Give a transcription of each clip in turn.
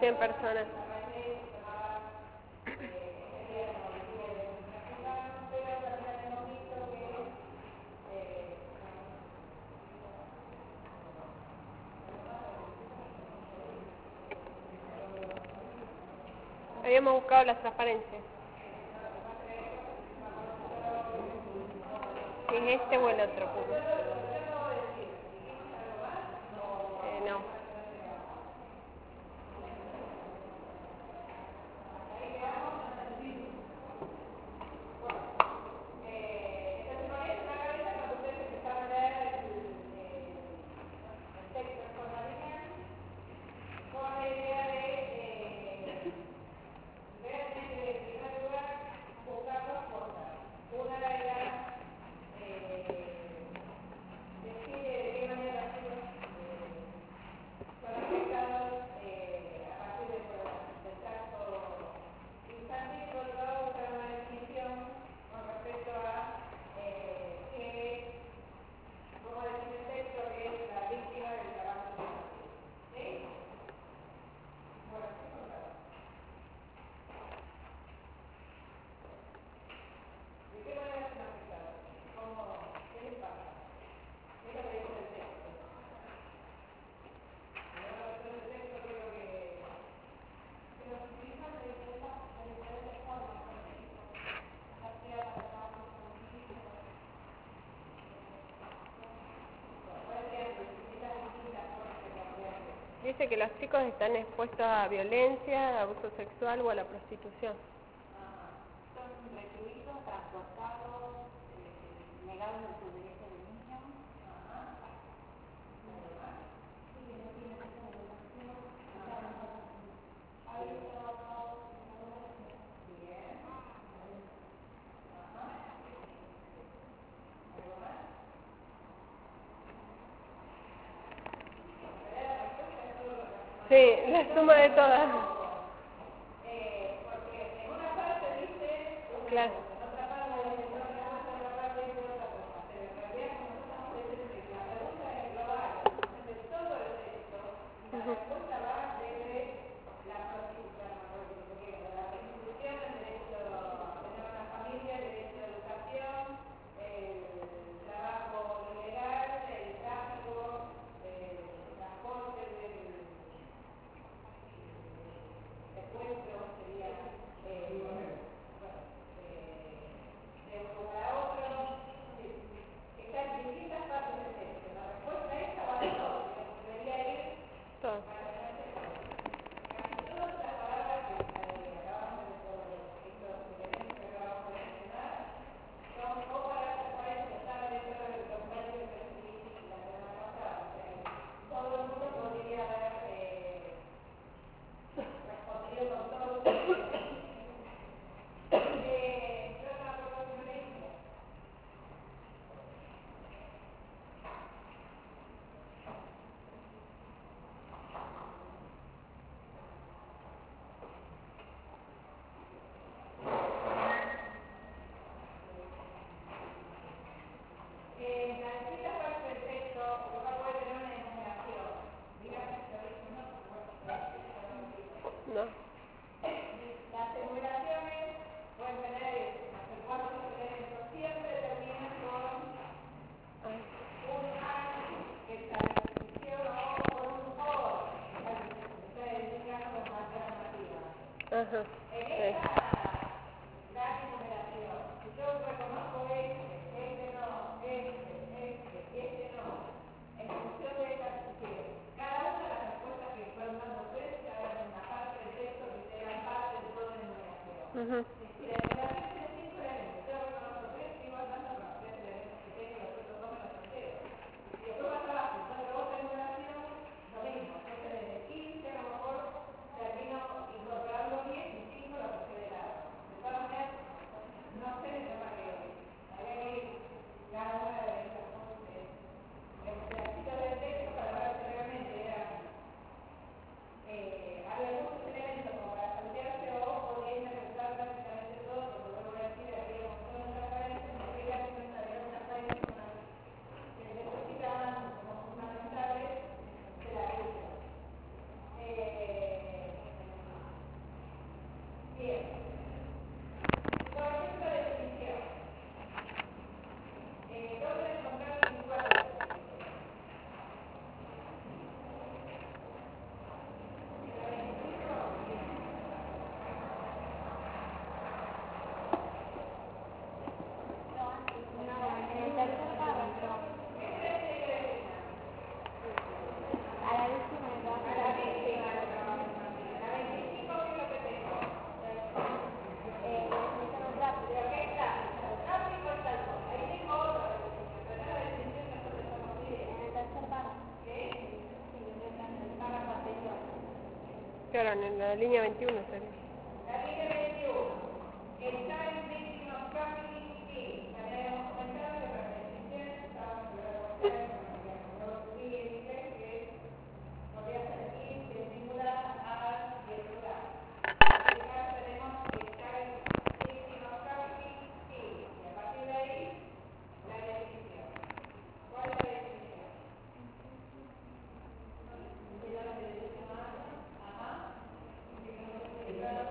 100 personas. Habíamos buscado las transparencias. Si es este o el otro punto. No. Dice que los chicos están expuestos a violencia, a abuso sexual o a la prostitución. Son recluidos, transportados, negados de sus derechos de niños. Sí, la suma de todas. Porque en una parte dice Claro. en otra parte dice otra cosa, en otra parte dice otra cosa. Pero en realidad, como nosotros decimos, la pregunta es global, de todo el texto, la respuesta va desde la prostitución, la prostitución, el derecho a tener una familia, el derecho a educación, el trabajo ilegal, el tráfico, transporte del secuestro, sería de un lugar a otro. Está en distintas partes del texto. La respuesta esta va de todo, debería ir Todo. para casi todas las palabras que acabamos de estos elementos que acabamos de mencionar son o para eso que están dentro del compendio que recibí la semana pasada. O sea, todo el mundo podría haber respondido con todos los elementos. Yo no me acuerdo si me leíste. En la distintas partes del texto uno puede tener una enumeración. Dígame si lo dice o no, No. las enumeraciones pueden tener hasta cuatro elementos, siempre terminan con un AND que establece o con un OR. Ustedes digan con alternativas. Ajá. En Sí. esta gran enumeración, si yo reconozco este no, este no, en función de estas, cada una de las respuestas que fueron dando ustedes ya eran una parte del texto que eran parte de toda la enumeración. Si la enumeración tiene 5 elementos, yo reconozco 3, sigo andando con los 3 elementos que tengo y los otros 2 me los altero. Y después más abajo, entonces otra enumeración, lo mismo. Entonces desde 15 a lo mejor termino incorporando 10 y 5 lo que quede de lado. De todas maneras, no sé de qué manera había que ir cada una de estas pedacitos del texto para ver si realmente era había muchos elementos como para saltearse o podía interpretar prácticamente Claro, en la línea 21 sería. La línea 21. El child victim of trafficking fee. Ya habíamos comentado que para beneficiar estábamos que podría ser vinculada al regular. En este caso tenemos el child victim of trafficking fee. Y a partir de ahí, la definición. ¿Cuál es la definición? Ajá.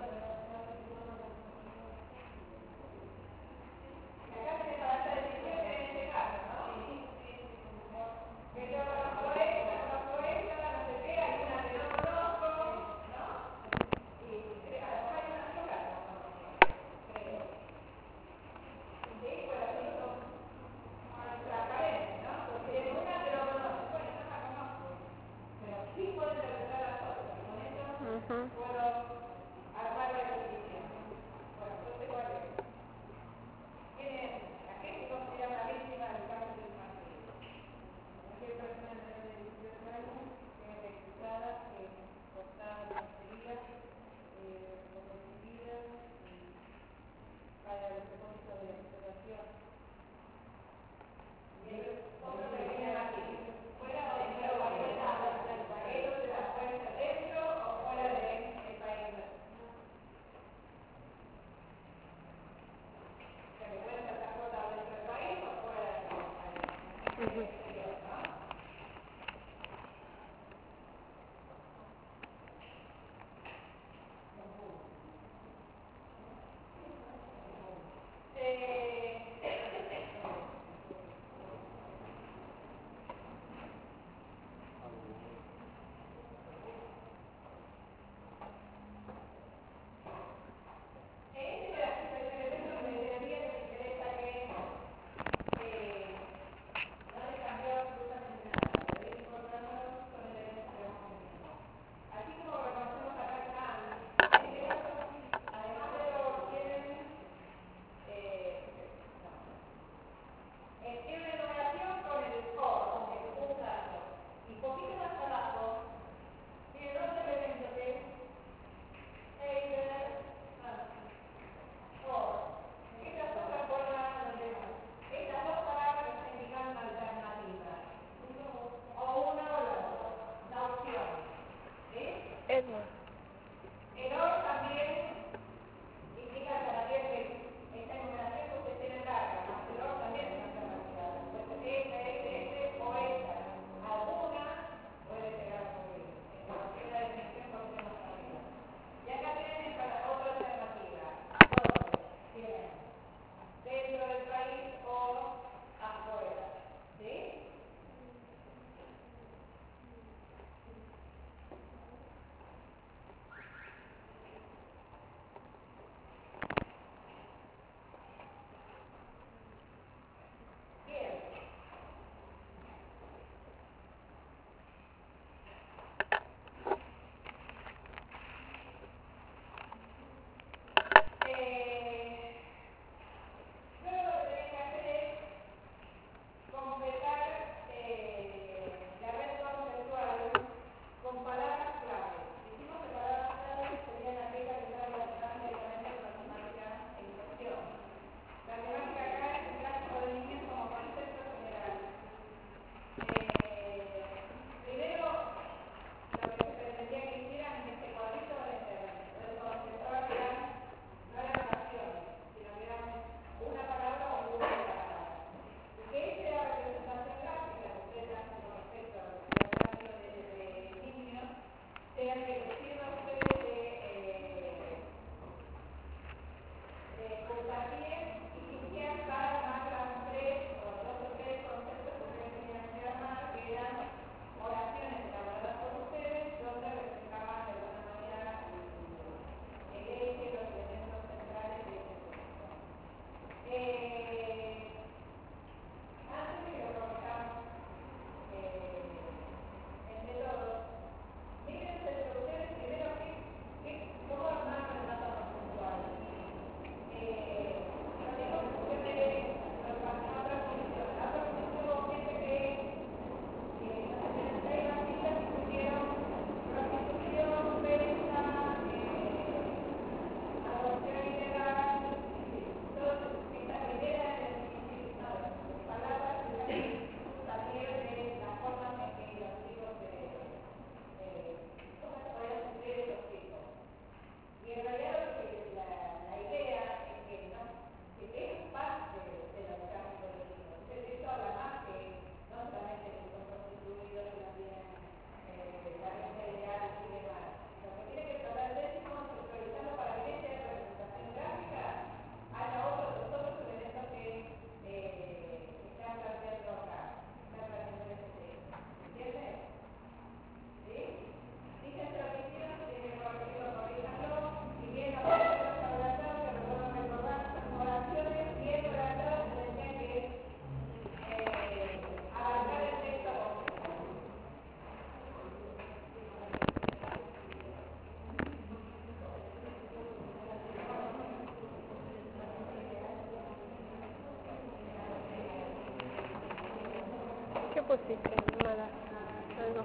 Nada. Algo.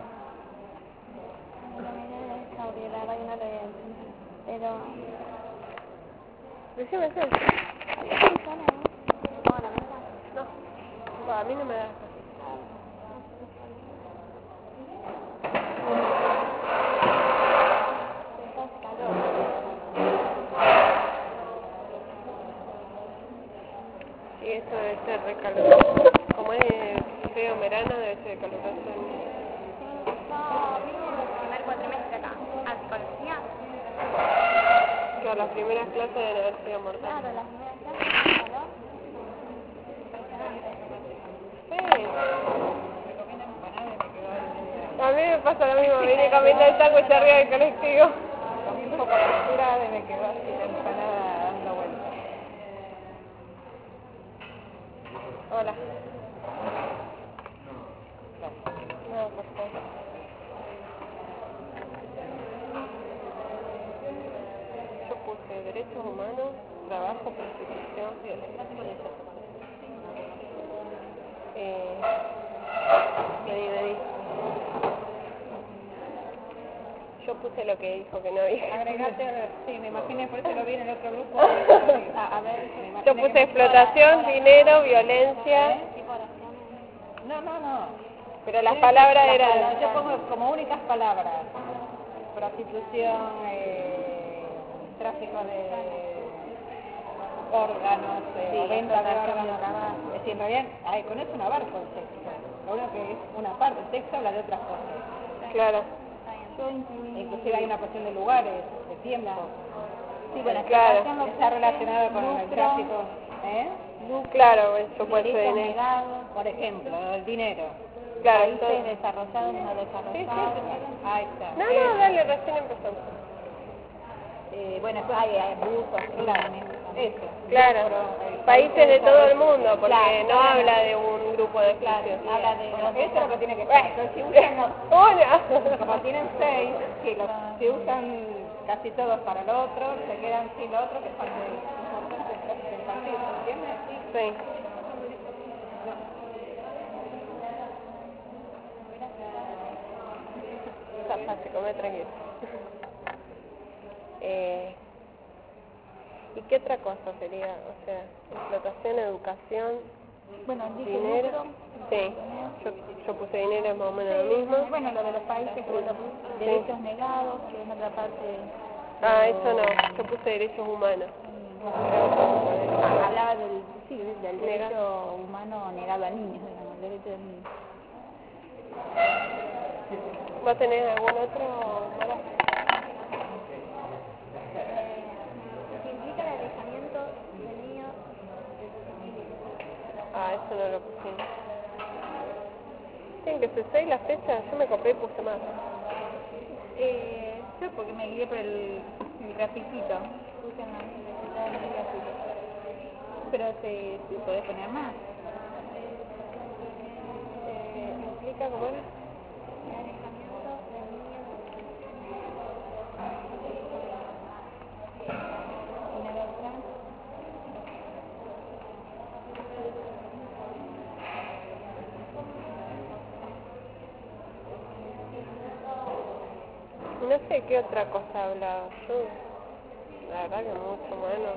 La verdad que no lo veo. Pero... Decime qué. No. Va, a mí no me da. Sí, esto debe ser re caluroso. Como es frío en verano, debe ser caluroso. No, vine en el primer cuatrimestre acá, a psicología. Claro, las primeras clases deben haber sido mortales. Claro, las primeras clases, calor. Sí. A mí me pasa lo mismo, vine caminando el sándwich arriba del colectivo. Comí un poco apresurada y me quedó así la empanada dando vueltas. Hola. No, por favor. Yo puse derechos humanos, trabajo, prostitución, violencia. Vení. Yo puse lo que dijo que no había. Agregate, a ver, sí, me imaginé, por eso lo vi en el otro grupo. A ver, Yo puse explotación, dinero, violencia. No. Pero las palabras eran... Yo pongo como únicas palabras. Prostitución, tráfico de órganos, venta de órganos. Es decir, en realidad, con eso no abarco el texto. Lo único que es una parte, el texto habla de otras cosas. Claro. Inclusive hay una cuestión de lugares, de tiempo. Sí, bueno, claro. Está relacionado con el tráfico. Claro, eso puede ser dinero. Negados, Por ejemplo, el dinero. Claro, países entonces... desarrollados, no desarrollados. Ahí está. No, dale, recién empezamos. Bueno, después hay abusos, claro. Eso. Claro, países de todo el mundo, porque no habla de un grupo de exclusión. Habla de Bueno, eso es lo que tiene que Bueno. ser. Entonces, si usan ¡Hola! como tienen 6, si usan casi todos para lo otro, se quedan sin lo otro, que es parte importante del partido, ¿entiendes? Sí. Se come tranquilo. ¿Y qué otra cosa sería? O sea, explotación, educación, Bueno, dije dinero. lucro. Sí, yo puse dinero, es más o menos lo mismo. Bueno, lo de los países, que vos lo pusiste, derechos negados, que es otra parte. Ah, eso no, yo puse derechos humanos. Hablaba del derecho humano negado a niños, digamos, el derecho de niños. ¿Vos tenés algún otro, Mara? Que implica el alejamiento del niño Ah, eso no lo pusimos. Tienen que ser 6 las fechas, yo me copié y puse más. yo porque me guié por el grafiquito. Puse en el grafito. Pero sí podés poner más. ¿Implica cómo era? El alejamiento del niño No sé qué otra cosa hablaba. Yo, la verdad que mucho menos.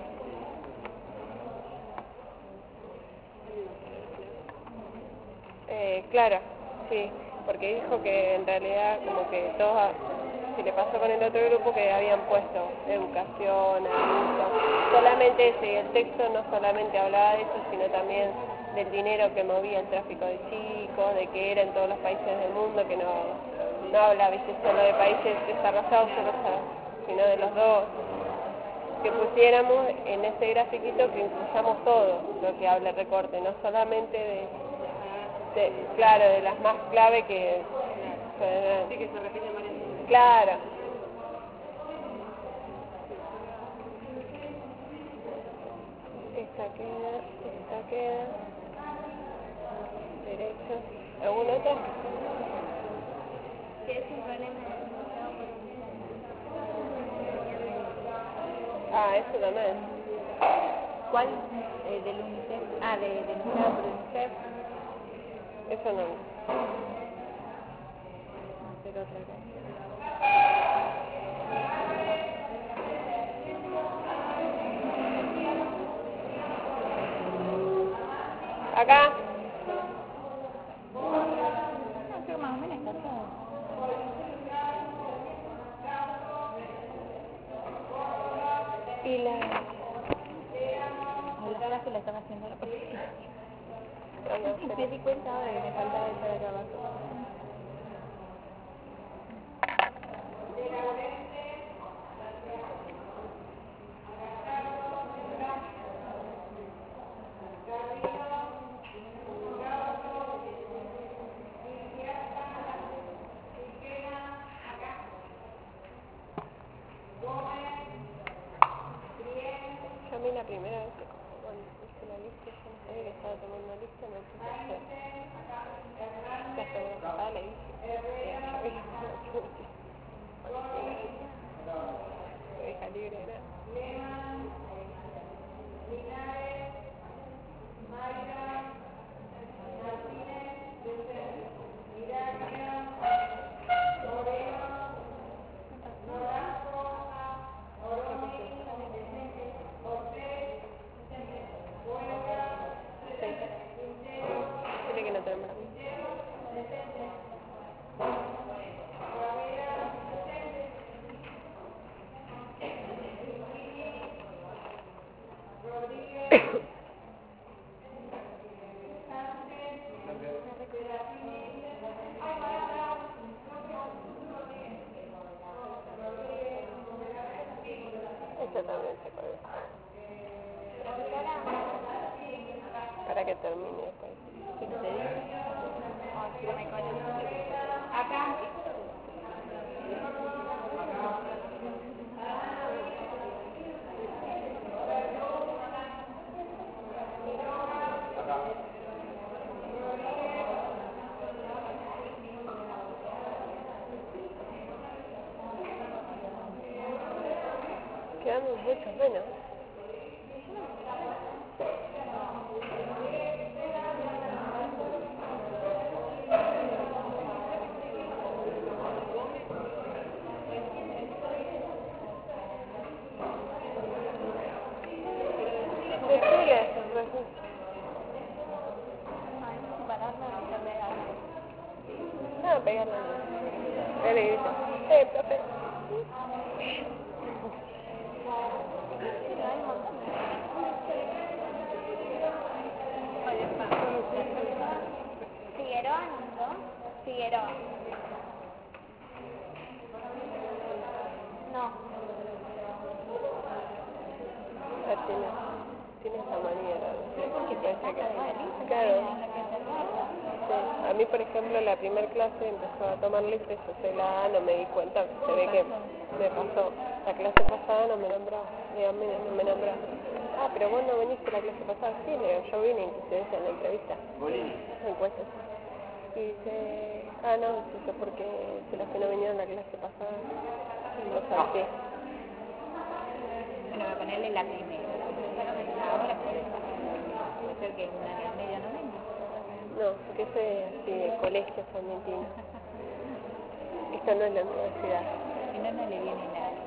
Claro, sí, porque dijo que en realidad como que todos, si le pasó con el otro grupo que habían puesto educación, abuso, solamente ese, y el texto no solamente hablaba de eso, sino también del dinero que movía el tráfico de chicos, de que era en todos los países del mundo, que no habla, viste, solo de países desarrollados, sino de los dos, que pusiéramos en ese grafiquito que incluyamos todo lo que habla el recorte, no solamente claro, de las más clave que... Sí, que se repiten varias veces. Claro. Esta queda. Derecho. ¿Algún otro? que es un problema denunciado por Ah, eso también. ¿Cuál? Del UNICEF. Denunciado por UNICEF. Eso no. Acá. No, creo más o menos está todo. Y la... O las clases la están haciendo la próxima. no sé. Me di cuenta ahora que me faltaba esa de acá abajo. Yo a mí la primera vez que cuando hice la lista, yo no sabía que estaba tomando una lista, me puse a hacer. La semana pasada la hice. Me deja libre de nada. Dile que no tenemos. Esta también se colgó. Para que termine después. ¿Qué te digo? Oh, sí, me coño. Acá. Quedamos muchos menos. Decile. No, pegarla. Él le grita. Profe. Figueroa, ¿no? Figueroa. No. Tiene esa manera. Porque te saca de la lista. Claro. Sí. Sí. A mí, por ejemplo, la primer clase empezó a tomar lista y yo soy la A, no me di cuenta. Se ve que me pasó. La clase pasada no me nombraba. No me nombraba. Ah, pero vos no viniste la clase pasada. Sí, le digo, yo vine, inclusive en la entrevista. Encuestas. Y dice, no, es eso porque los que no vinieron la clase pasada. Y lo salté. Bueno, voy a ponerle la primera. Ahora puede ser que una en el medio no venga. No, porque eso es así de colegio argentino. Esta no es la universidad. Si no, no le viene nada.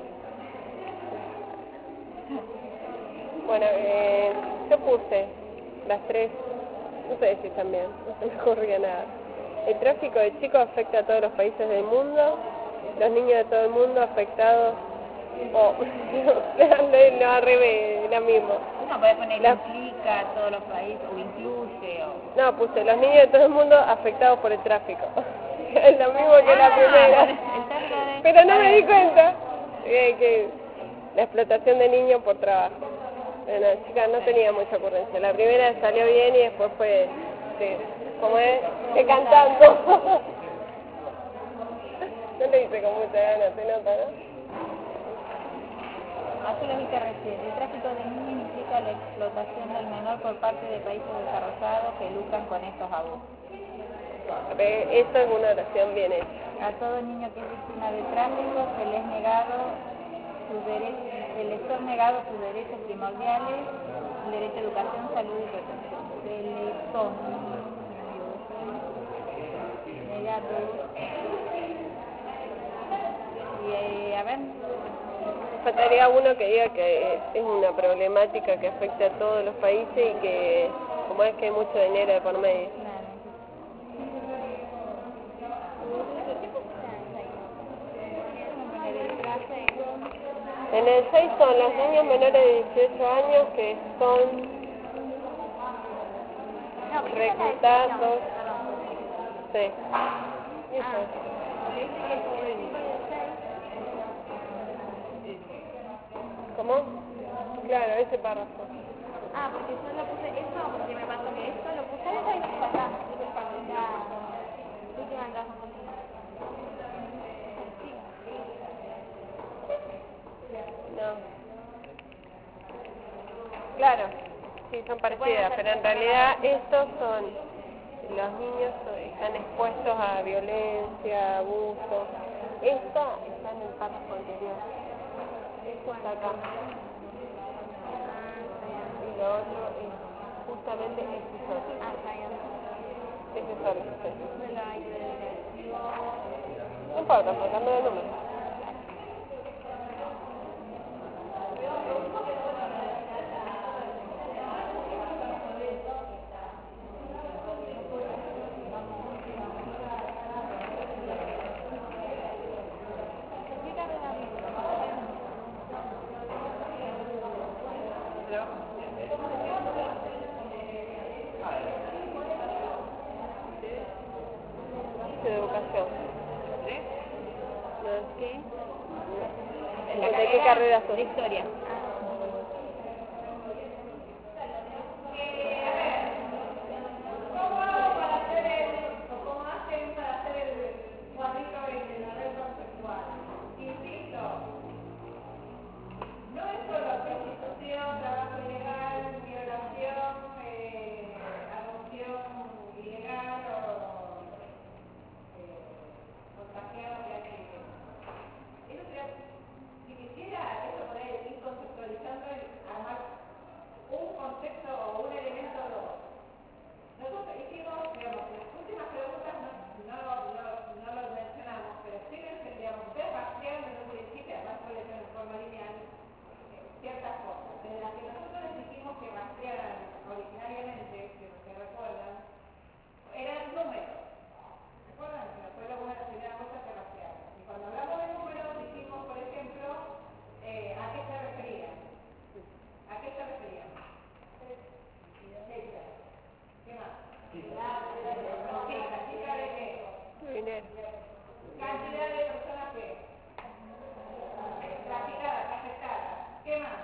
Bueno, yo puse las tres, no sé si están bien, no se me ocurría nada. El tráfico de chicos afecta a todos los países del mundo, los niños de todo el mundo afectados, no arriba, la misma. No, puede poner implica a todos los países, o incluye, o... No, puse los niños de todo el mundo afectados por el tráfico. Es lo mismo que la primera. Pero no me di cuenta que la explotación de niños por trabajo. Bueno, chica, no tenía mucha ocurrencia. La primera salió bien y después fue, como es, cantando. No le hice con mucha ganas, se nota, ¿no? Así lo dije recién. El tráfico de niños implica la explotación del menor por parte de países desarrollados que lucran con estos abusos. Esto es una oración bien hecha. A todo niño que es víctima de tráfico se les son negados sus derechos primordiales, el derecho a educación, salud y protección. Se les son negados Faltaría uno que diga que es una problemática que afecta a todos los países y que, como es que hay mucho dinero de por medio. Claro. En el 6 son los niños menores de 18 años que son reclutados. Sí. Eso es. ¿Cómo? Claro, ese párrafo. Ah, porque yo lo puse eso, porque me pasó que esto lo puse acá y no acá. La última entrada. No. Claro, sí, son parecidas, pero en realidad estos son, los niños están expuestos a violencia, abuso. Esta está en el párrafo anterior. Esto está acá. Y lo otro es justamente este solo. Ah, está bien. Este solo, sí. Me lo hay que leer. No importa, por cambio de número. De educación. ¿No? ¿Qué? ¿De qué carrera sos? De historia. ¿Cómo hago para hacer o cómo hacen para hacer el cuadrito de la red conceptual? Insisto, no es solo prostitución, trabajo ilegal, violación, adopción ilegal o contagiado de HIV. Eso sería, si quisiera, eso poder ir conceptualizando y armar un concepto o un elemento o dos. Nosotros hicimos, digamos, las últimas preguntas no lo mencionamos, pero sí digamos, ustedes rastrearon en un principio, además puede ser de forma lineal, ciertas cosas. Desde las que nosotros les dijimos que rastrearan originariamente, que se recuerdan, eran números. ¿Recuerdan? Que fue una de las primeras cosas que rastrearon. Y cuando hablamos de números, dijimos, por ejemplo, ¿a qué se referían? ¿A qué se referían? ¿Qué más? ¿Cantidad de qué? Dinero. Cantidad de personas que traficadas, afectadas. ¿Qué más?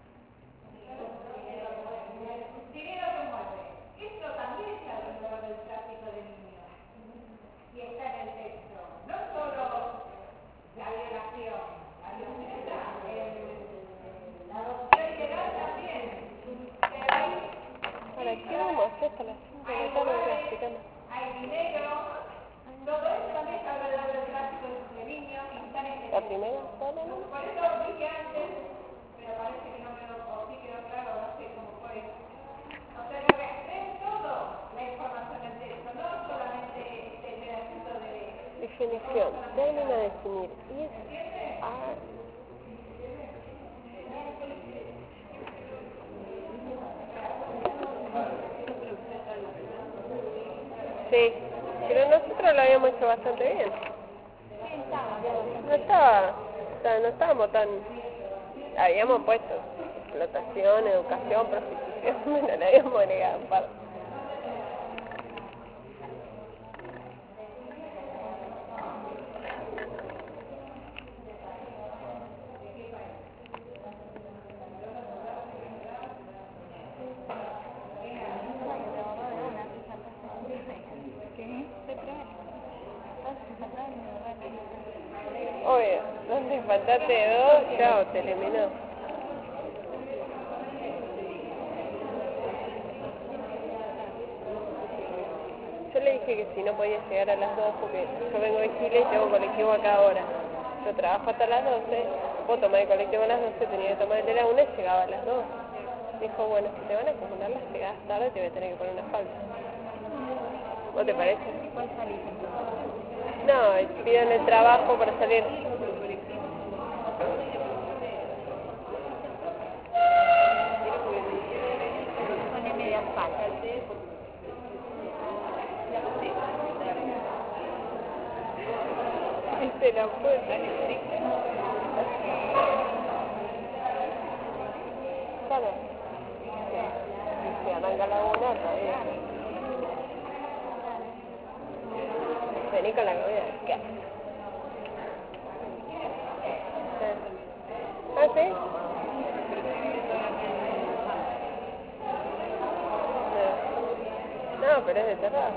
Dinero que mueve. Esto también está dentro del tráfico de niños. Y está en el texto. No solo la violación. La violación está. La adopción ilegal también. Pero ahí ¿Para qué vamos a hacer hasta las 5 de la tarde? Explicando. hay dinero, todo eso también está alrededor del tráfico de niños y están en ¿La primera sola, no? por eso dije antes, pero parece que no me lo, o sí quedó claro, no sé cómo fue. O sea, lo que es todo la información del texto, no solamente este pedacito de... Definición. Deben a definir. Y es... Ah. Sí, pero nosotros lo habíamos hecho bastante bien. No estábamos tan... Habíamos puesto explotación, educación, prostitución, no le habíamos agregado un par. Obvio, no te faltaste de dos, chao, te eliminó. Yo le dije que si no podía llegar a las 2 porque yo vengo de Chile y tengo colectivo acá ahora. Yo trabajo hasta las 12, vos tomás el colectivo a las 12, tenía que tomar el de la 1 y llegaba a las 2. Dijo, bueno, si te van a acumular las llegadas tarde te voy a tener que poner una falta. ¿Vos te parece? ¿Cuál salís entonces? No, pidan el trabajo para salir. Viste la puerta. Claro. Se arranca la una todavía. Vení con la comida. ¿Qué? ¿Ah, sí? No, pero es de terraza.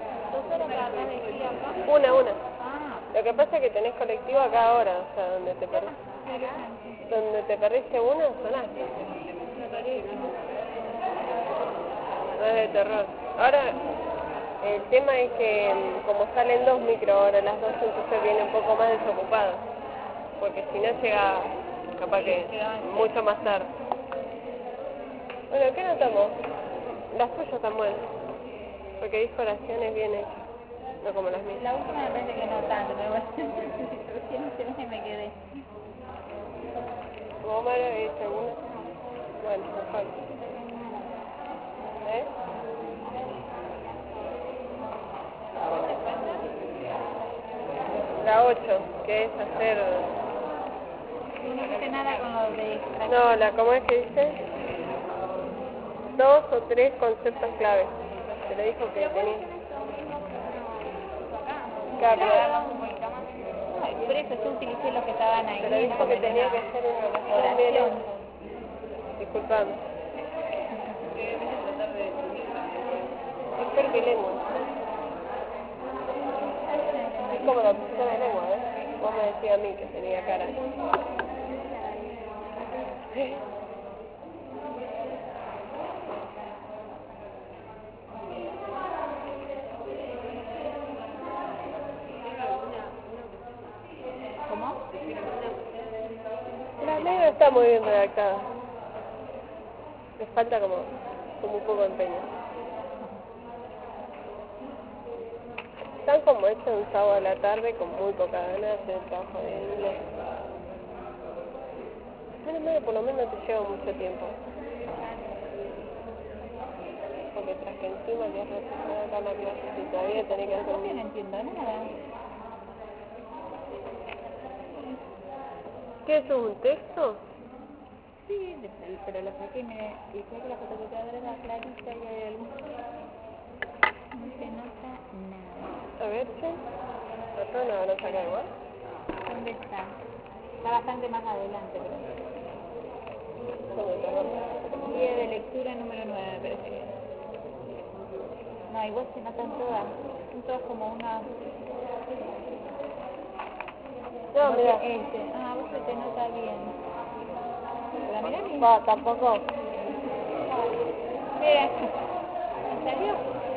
Una. Lo que pasa es que tenés colectivo acá ahora, o sea, donde te perdiste una, sonaste. No es de terror. Ahora, el tema es que como salen 2 micros ahora, las 2, entonces viene un poco más desocupado. Porque si no llega, capaz que mucho más tarde. Bueno, ¿qué notamos? Las tuyas están buenas. Porque dijo oraciones bien hechas. No como las mías. La última me parece que no tanto, pero bueno, recién me quedé. ¿Vos, Mara, viste alguna? Bueno, mejor. ¿Eh? La 8, que es hacer... No hice nada con lo de... No, ¿cómo es que dice? 2 o 3 conceptos clave. Te lo dijo que tenía. Claro, por eso yo utilicé los que estaban ahí. pero dijo que tenía que hacer una oración bien hecha. Disculpame. Es que lengua. Es como la posición de lengua, ¿eh? Vos me decías a mí que tenía cara. ¿Cómo? La ley no está muy bien redactada. Le falta como un poco de empeño. Están como hechos un sábado a la tarde con muy poca ganas de hacer el trabajo de inglés. Menos mal que por lo menos te lleva mucho tiempo. Porque tras que encima que es reflexionar acá en la clase, si todavía tenés que hacer... No entiendo nada. ¿Qué es un texto? Sí, pero lo saqué, mire, y creo que la fotocopiadora era clarita y hay algo. No se nota nada. A ver, che. ¿Acá no van a sacar igual? ¿Dónde está? Está bastante más adelante, pero... ¿Dónde está? Guía de lectura número 9, me parece que es. No, igual se notan todas. Son todas como una... No, mira. Vos se te nota bien. ¿La mirá bien? Va, tampoco. Mira, ¿me salió?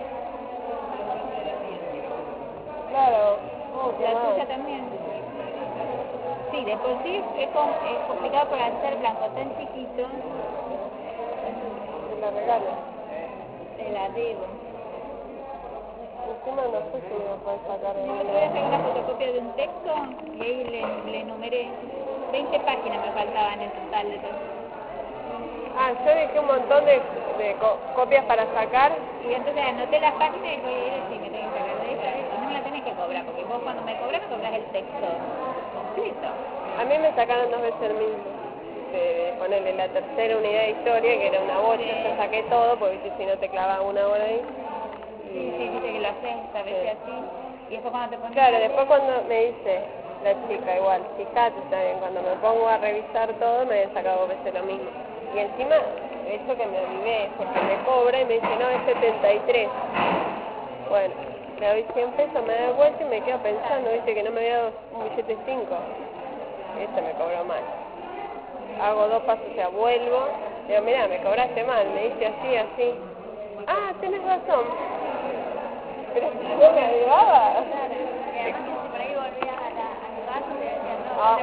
Claro. La tuya también. Sí, de por sí es complicado por hacer blanco tan chiquito. Me la regalo. Te la debo. Encima no sé si me puedes sacar de Yo te voy a hacer una fotocopia de un texto y ahí le numeré 20 páginas me faltaban en total de todo. Ah, yo dejé un montón de copias para sacar. Y entonces anoté las páginas y voy a ir a decir, me tengo que sacar de esta, no me la tenés que cobrar, porque vos cuando me cobras el texto completo. A mí me sacaron 2 veces el mismo. De ponerle la tercera unidad de historia, que era una bocha, yo saqué todo, porque viste, si no te clavaba 1 hora ahí. Sí, dice que lo haces a veces así. Y después cuando te pones... Claro, después cuando me dice la chica, igual, fíjate, está bien, cuando me pongo a revisar todo, me he sacado 2 veces lo mismo. Y encima, eso que me avivé, porque me cobra y me dice, no, es 73. Bueno, le doy 100 pesos, me da vuelta y me quedo pensando, viste, que no me había dado un billete 5. Este me cobró mal. Hago 2 pasos, o sea, vuelvo. Digo, mirá, me cobraste mal, me dice así, así. Ah, tenés razón. Pero si no me ayudaba. Por ahí volvías a la casa y decías, no, Ah.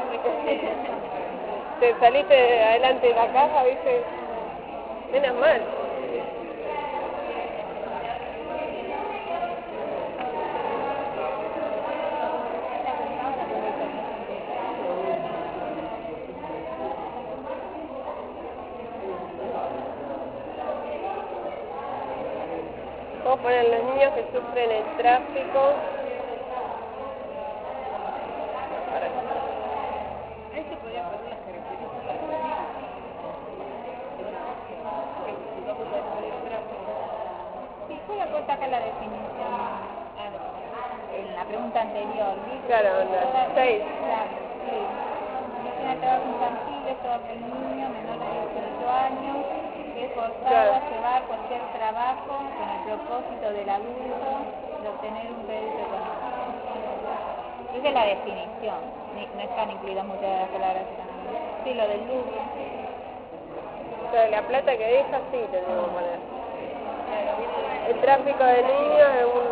Te saliste de adelante de la caja, viste. Menos mal. Vamos a poner los niños que sufren el tráfico. Claro, onda, 6. Claro, sí. Medicina de trabajo infantil es todo aquel niño menor de 18 años que es forzado Claro. a llevar cualquier trabajo con el propósito del adulto de obtener un crédito económico. Esa es la definición, no están incluidas muchas de las palabras que están ahí. Sí, lo del lucro. Pero la plata que deja sí tenemos que poner. El tráfico de niños es un...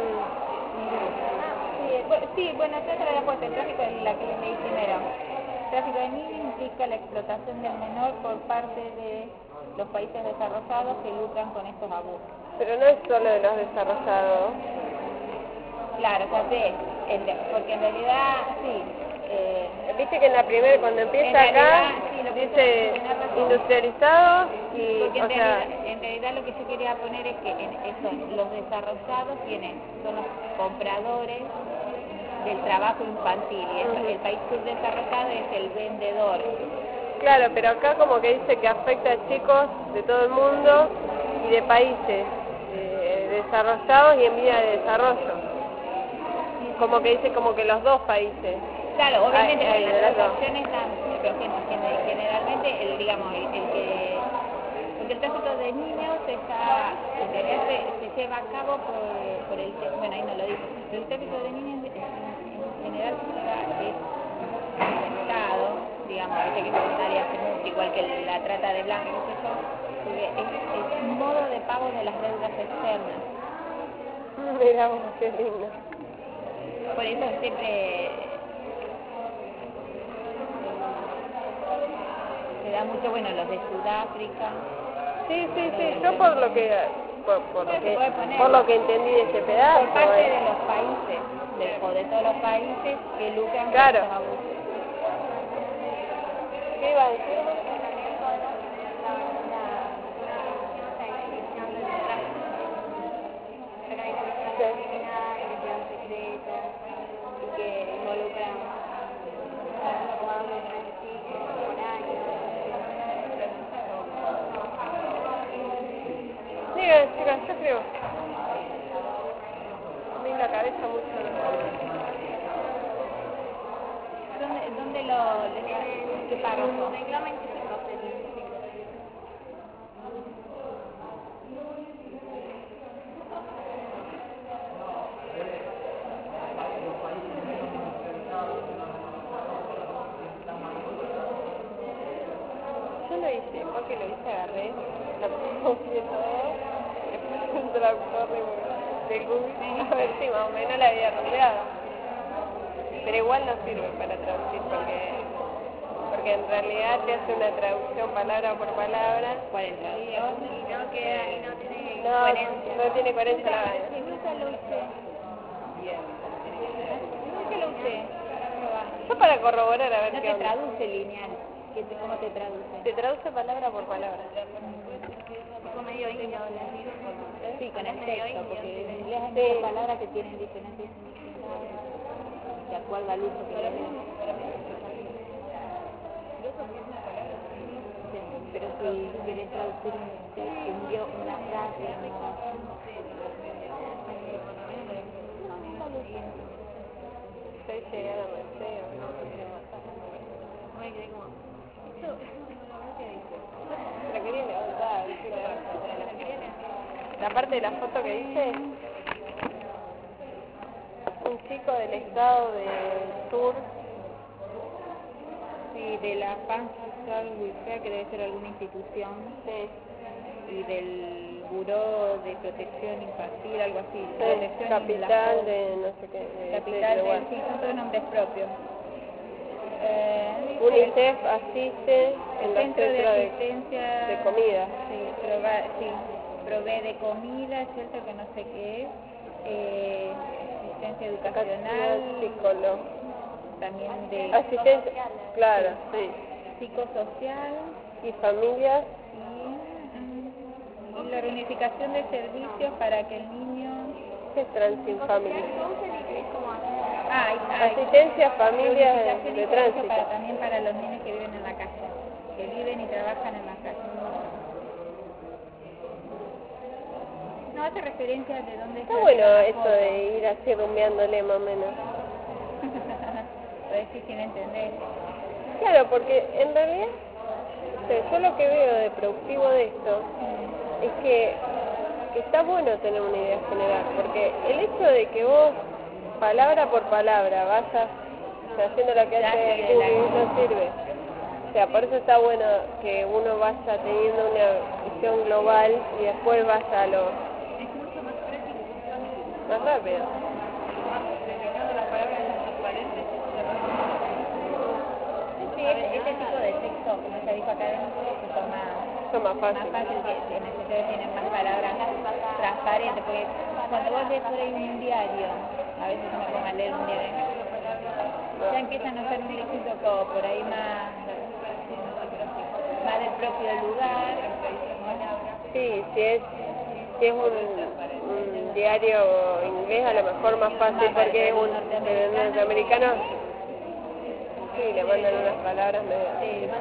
Sí, bueno, yo te lo había puesto, el tráfico es la que le leí primero. El tráfico de niños implica la explotación del menor por parte de los países desarrollados que lucran con estos abusos. Pero no es solo de los desarrollados. Claro, ya sé, porque en realidad, sí. Viste que en la primera, cuando empieza En acá, realidad, sí, lo que dice tenés razón. industrializados y, Porque o sea, en realidad lo que yo quería poner es que los desarrollados son los compradores del trabajo infantil y el país subdesarrollado es el vendedor. claro, pero acá como que dice que afecta a chicos de todo el mundo y de países desarrollados y en vía de desarrollo. Como que dice como que los dos países. Claro, obviamente Hay las de las dos. transacciones pero generalmente porque el tráfico de niños en realidad se lleva a cabo por bueno, ahí no lo dice, pero el tráfico de niños en general es el Estado, digamos, que es un área hace mucho, igual que la trata de blancas, qué sé yo, porque es un modo de pago de las deudas externas. Mira vos, qué lindo. Por eso siempre se da mucho, bueno, los de Sudáfrica. Sí, yo por lo que entendí de este pedazo. Por parte de los países, o de todos los países que lucran Claro. con estos abusos. ¿Qué iba a decir? Que involucran Siga, yo creo. A mí la cabeza mucho ¿Dónde qué párrafo? Yo lo hice, porque lo hice, agarré, copié todo, le puse un traductor de Google, a ver si más o menos la había rodeado. Pero igual no sirve para traducir porque en realidad te hace una traducción palabra por palabra. 42. No queda, y no tiene No, coherencia. no tiene coherencia la vaina. Nunca lo usé. Nunca lo usé. Yo para corroborar a ver No qué te onda. traduce lineal. ¿Cómo te traduce? Te traduce palabra por palabra. Tipo medio indio. Sí, con el texto, porque en inglés hay Sí. muchas palabras que tienen diferentes significados de acuerdo al uso que le den. Sí, pero si querés traducir una frase, no lo usé. Estoy llegando a Mateo, no sé qué No me quedé como... la quería levantar, la parte de la foto que dice, un chico del estado del sur. Sí, de la Pan Social Welfare, que debe ser alguna institución, Sí, y del Buró de Protección Infantil, algo así. sí, capital de no sé qué. Capital del, sí, son todos nombres propios. Dice, UNICEF asiste en el los centro de centros asistencia de comida. sí, provee de comida, es cierto que no sé qué es, asistencia educacional, Psicólogo. también de Asistencia, claro, sí. psicosocial Y familias, y la reunificación de servicios para que el niño... ¿qué es Transit Family? Asistencia Asistencia a familias de tránsito. también para los niños que viven en la calle, que viven y trabajan en la calle. No hace referencia de dónde Está bueno eso de ir así rumbeándole más o menos. Pues sí, si no entendés. Claro, porque en realidad, o sea, yo lo que veo de productivo de esto es que está bueno tener una idea general, porque el hecho de que vos, palabra por palabra, vayas, o sea, haciendo lo que Ya, hace sí, Google, no sirve. O sea, por eso está bueno que uno vaya teniendo una visión global y después vaya a lo Es mucho más práctico justamente. más rápido. Terminando las palabras en sus paréntesis, sí, este tipo de texto, como se dijo académico, que son Eso es más más fácil. fácil, que en el sentido que tienen más palabras transparentes, porque cuando vos lees por ahí un diario, a veces yo me pongo a leer un diario, ya empiezan a ser un discurso como por ahí más del propio lugar. Sí, si es un diario inglés, a lo mejor más fácil, porque es un norteamericano, sí, le mandan unas palabras medio.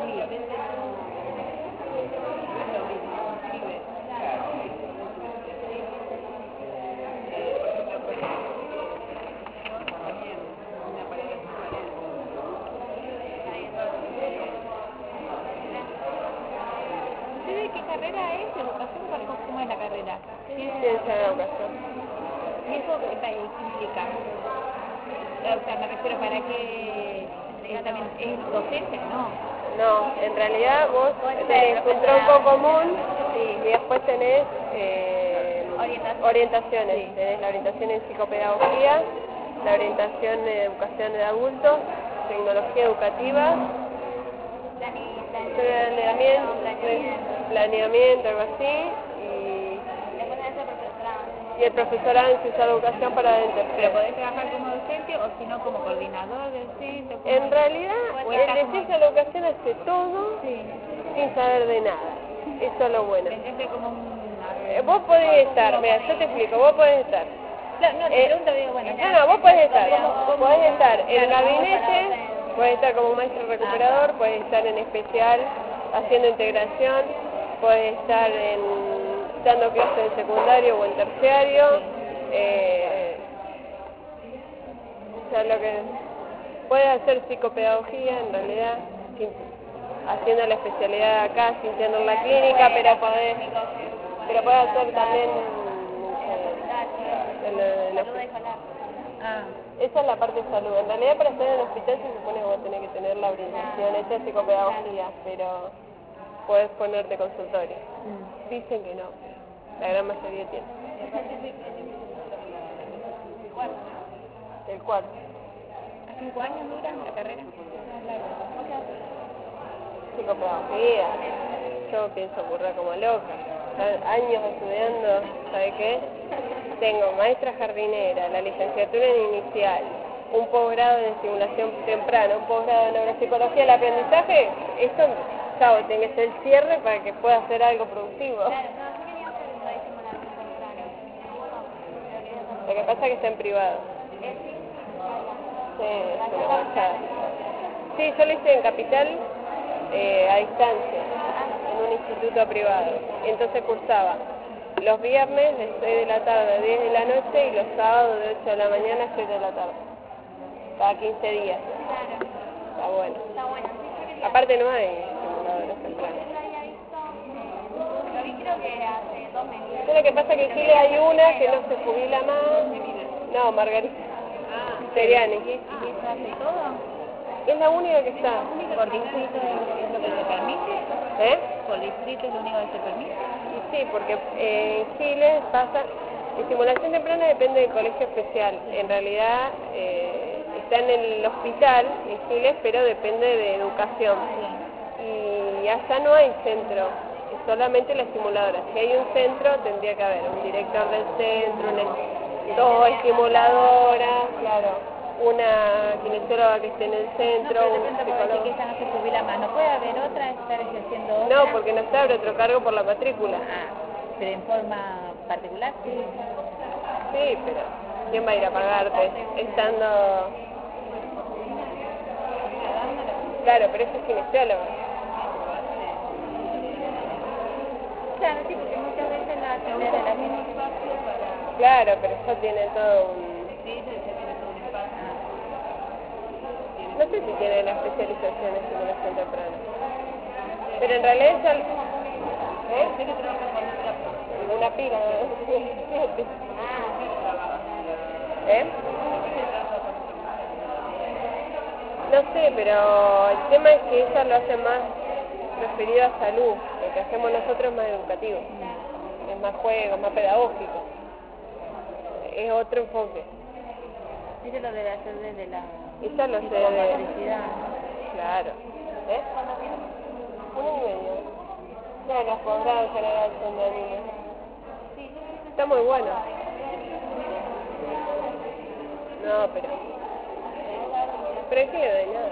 ¿Qué carrera es? ¿Educación? ¿Cómo es la carrera? Ciencia de educación. ¿Y eso qué implica? O sea, me refiero para qué también es docente, ¿no? No, en realidad vos tenés un tronco común y después tenés orientaciones. Sí. Tenés la orientación en psicopedagogía, la orientación en educación de adultos, tecnología educativa, planeamiento, algo así, y el profesorado en ciencia de educación para el ¿Pero tercero. podés trabajar como docente o si no como coordinador del centro? En realidad, ¿O el estás de como- ciencia de educación hace todo Sí. sin saber de nada. Eso es lo bueno. Vendría a ser como un... Vos podés estar, mira, yo te explico, vos podés estar. No, te pregunto, digo, bueno. No, vos podés estar. ¿Cómo? Podés estar en Claro, gabinete, podés estar como maestro recuperador, podés estar en especial haciendo integración, podés estar dando clases en secundario o en terciario. O sea, lo que puedes hacer psicopedagogía en realidad, haciendo la especialidad acá, sintiendo en la clínica, pero podés hacer también esa es la parte de salud. En realidad para estar en el hospital se supone que vos tenés que tener la orientación, esa es psicopedagogía, pero podés ponerte consultorio. Dicen que no, la gran mayoría tiene. El cuarto. ¿A 5 años dura la carrera? Psicopedagogía. Yo pienso currar como loca. Años estudiando, ¿sabe qué? Tengo maestra jardinera, la licenciatura en inicial, un posgrado en estimulación temprana, un posgrado en neuropsicología del aprendizaje. Esto, chavo, tiene que ser el cierre para que pueda hacer algo productivo. Lo que pasa es que está en privado. Sí, es una guachada. Sí, yo lo hice en Capital, a distancia, en un instituto privado. Entonces cursaba los viernes de 6 de la tarde a 10 de la noche y los sábados de 8 de la mañana a 6 de la tarde. Cada 15 días. Está bueno. Aparte no hay simuladores tempranos. Yo lo que pasa es que en Chile hay una que no se jubila más. No, Margarita. Seriani. ¿Y eso hace todo? Es la única que está. ¿Por distrito es lo que se permite? ¿Por distrito es lo único que se permite? Y sí, porque en Chile pasa, estimulación temprana depende del colegio especial. En realidad está en el hospital en Chile, pero depende de educación. Y allá no hay centro, es solamente la estimuladora. Si hay un centro, tendría que haber un director del centro, dos estimuladoras, claro. Una kinesióloga que esté en el centro, No, pero un de pronto puedo decir que psicólogo. esa no se jubila más. ¿No puede haber otra, estar ejerciendo otra? No, porque no se abre otro cargo por la matrícula. Pero en forma particular, sí. Sí, pero ¿quién va a ir a pagarte estando...? Claro, pero eso es kinesiólogo. Claro, sí, porque muchas veces la teoría de la Claro, pero eso tiene todo un... No sé si tiene la especialización en estimulación temprana. Pero en realidad ya... Una pila de... No sé, pero el tema es que ella lo hace más referido a salud. Lo que hacemos nosotros es más educativo. Es más juego, más pedagógico. Es otro enfoque. Ella lo debe hacer desde la Ella lo hace de... psicomotricidad. Claro. ¿Cuándo viene? 1 año y medio. No, los posgrados en general son de niños. Está muy bueno. No, pero es que le doy nada.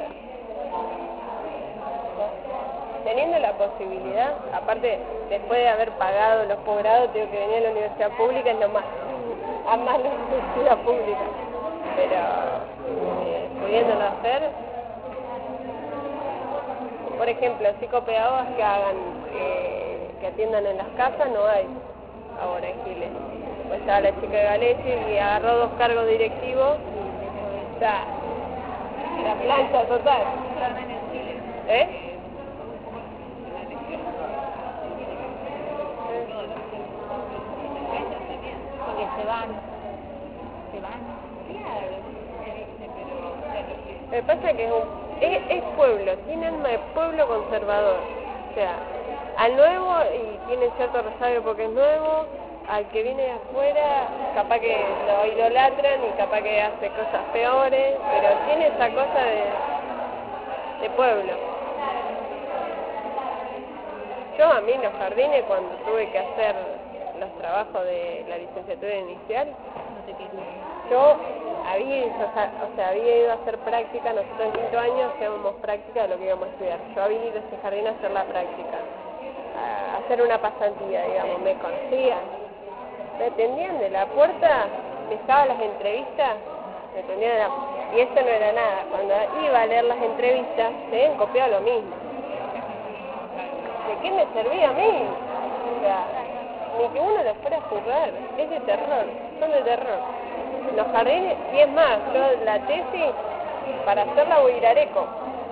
Teniendo la posibilidad, aparte, después de haber pagado los posgrados, tengo que venir a la universidad pública, es lo más, a más la universidad pública. Pero, pudiéndolo hacer, por ejemplo, psicopedagogas que hagan, que atiendan en las casas, no hay ahora en Chile. Pues estaba la chica de Galechi y agarró 2 cargos directivos, está la plancha total. Porque se van. Lo que pasa es que es pueblo, tiene alma de pueblo conservador. O sea, al nuevo, y tiene cierto rezago porque es nuevo, al que viene de afuera, capaz que lo idolatran y capaz que hace cosas peores, pero tiene esa cosa de pueblo. Yo a mí en los jardines, cuando tuve que hacer los trabajos de la licenciatura inicial, yo había ido a hacer práctica. Nosotros en 5º año hacíamos práctica de lo que íbamos a estudiar. Yo había ido a ese jardín a hacer la práctica, a hacer una pasantía, digamos. Me conocían, me atendían de la puerta, dejaba las entrevistas, me atendían y eso no era nada. Cuando iba a leer las entrevistas, se habían copiado lo mismo. ¿De qué me servía a mí? O sea, ni que uno lo fuera a juzgar. Es de terror, son de terror. Los jardines, y es más, yo la tesis, para hacerla voy a ir a Areco.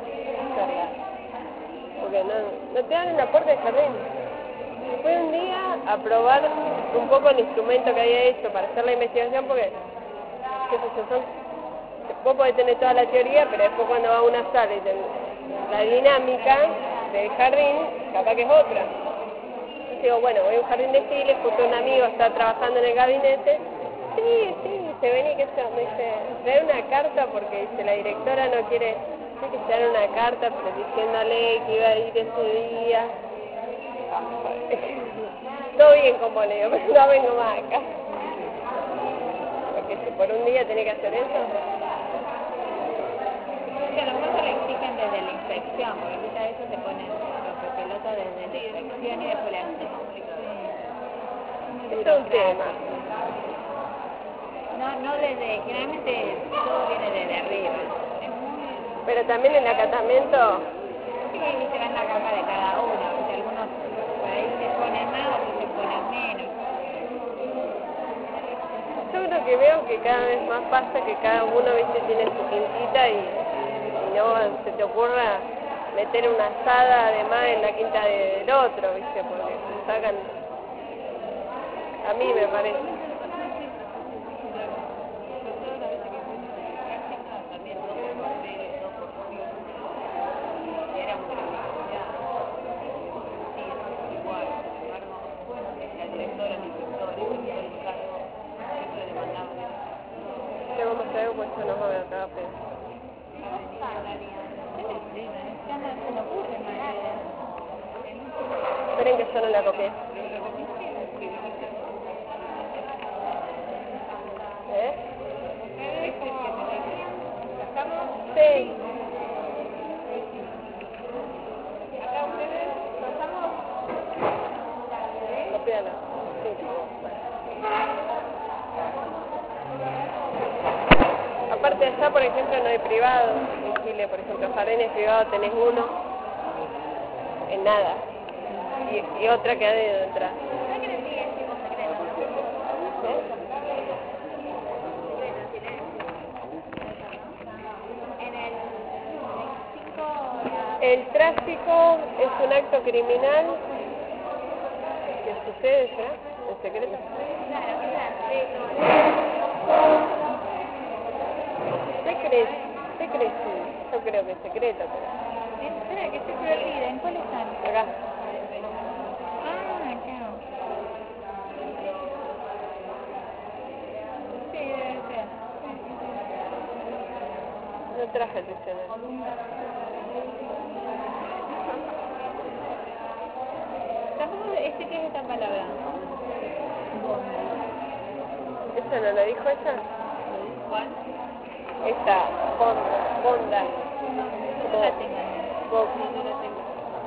Porque no te dan en la puerta del jardín. Fui un día a probar un poco el instrumento que había hecho para hacer la investigación, porque, qué sé yo, vos podés tener toda la teoría, pero después cuando vas a una sala y la dinámica del jardín, capaz que es otra. Entonces digo, bueno, voy a un jardín de estilos, justo un amigo está trabajando en el gabinete. Sí, se venía, que me dice, trae una carta porque dice, la directora no quiere, que se dan una carta pero diciéndole que iba a ir ese día. Todo bien con vos, le digo, pero no vengo más acá. Porque si por un día tenés que hacer eso. Que a lo mejor se lo exigen desde la inspección, porque quizás eso se pone los pelotas desde la inspección y después la Es todo un tema. No desde, generalmente todo viene desde arriba. Pero también el acatamiento. Sí, se va en la capa de cada uno, porque algunos por ahí se ponen más, otros se ponen menos. Yo creo que veo que cada vez más pasa que cada uno, viste, tiene su quintita y no se te ocurra meter una asada además en la quinta del otro, viste, porque se sacan. A mí me parece. Vamos a ver, pues yo no me veo acá, pero... Esperen que yo no la copié. Sí. ¿Acá ustedes pasamos? Copiala. Sí. Aparte allá, por ejemplo, no hay privado. En Chile, por ejemplo, jardines privados tenés uno en nada. Y otra que ha de entrar. El tráfico es un acto criminal que sucede, ¿será? En secreto. Claro, secreto. Secreto. Yo creo que es secreto, pero... Espera, que estoy perdida. ¿En cuál están? Acá. Ah, acá. Sí, debe ser. No traje el diccionario. Tampoco este que es esta palabra. ¿Esa no lo dijo ella? ¿Cuál? Esta, bonda. No la tengo. No la tengo.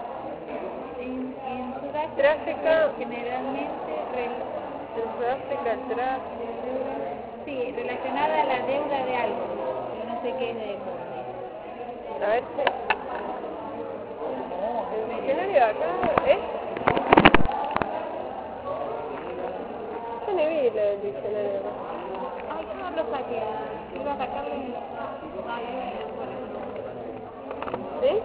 En Sudáfrica Tráfico. generalmente En Sudáfrica el tráfico. sí, relacionada a la deuda de algo, pero no sé qué es de dónde. A ver si... El diccionario de acá, ¿eh? Yo ni vi el diccionario de acá. Ay, yo no lo saqué. Iba a sacarlo y... ¿Sí?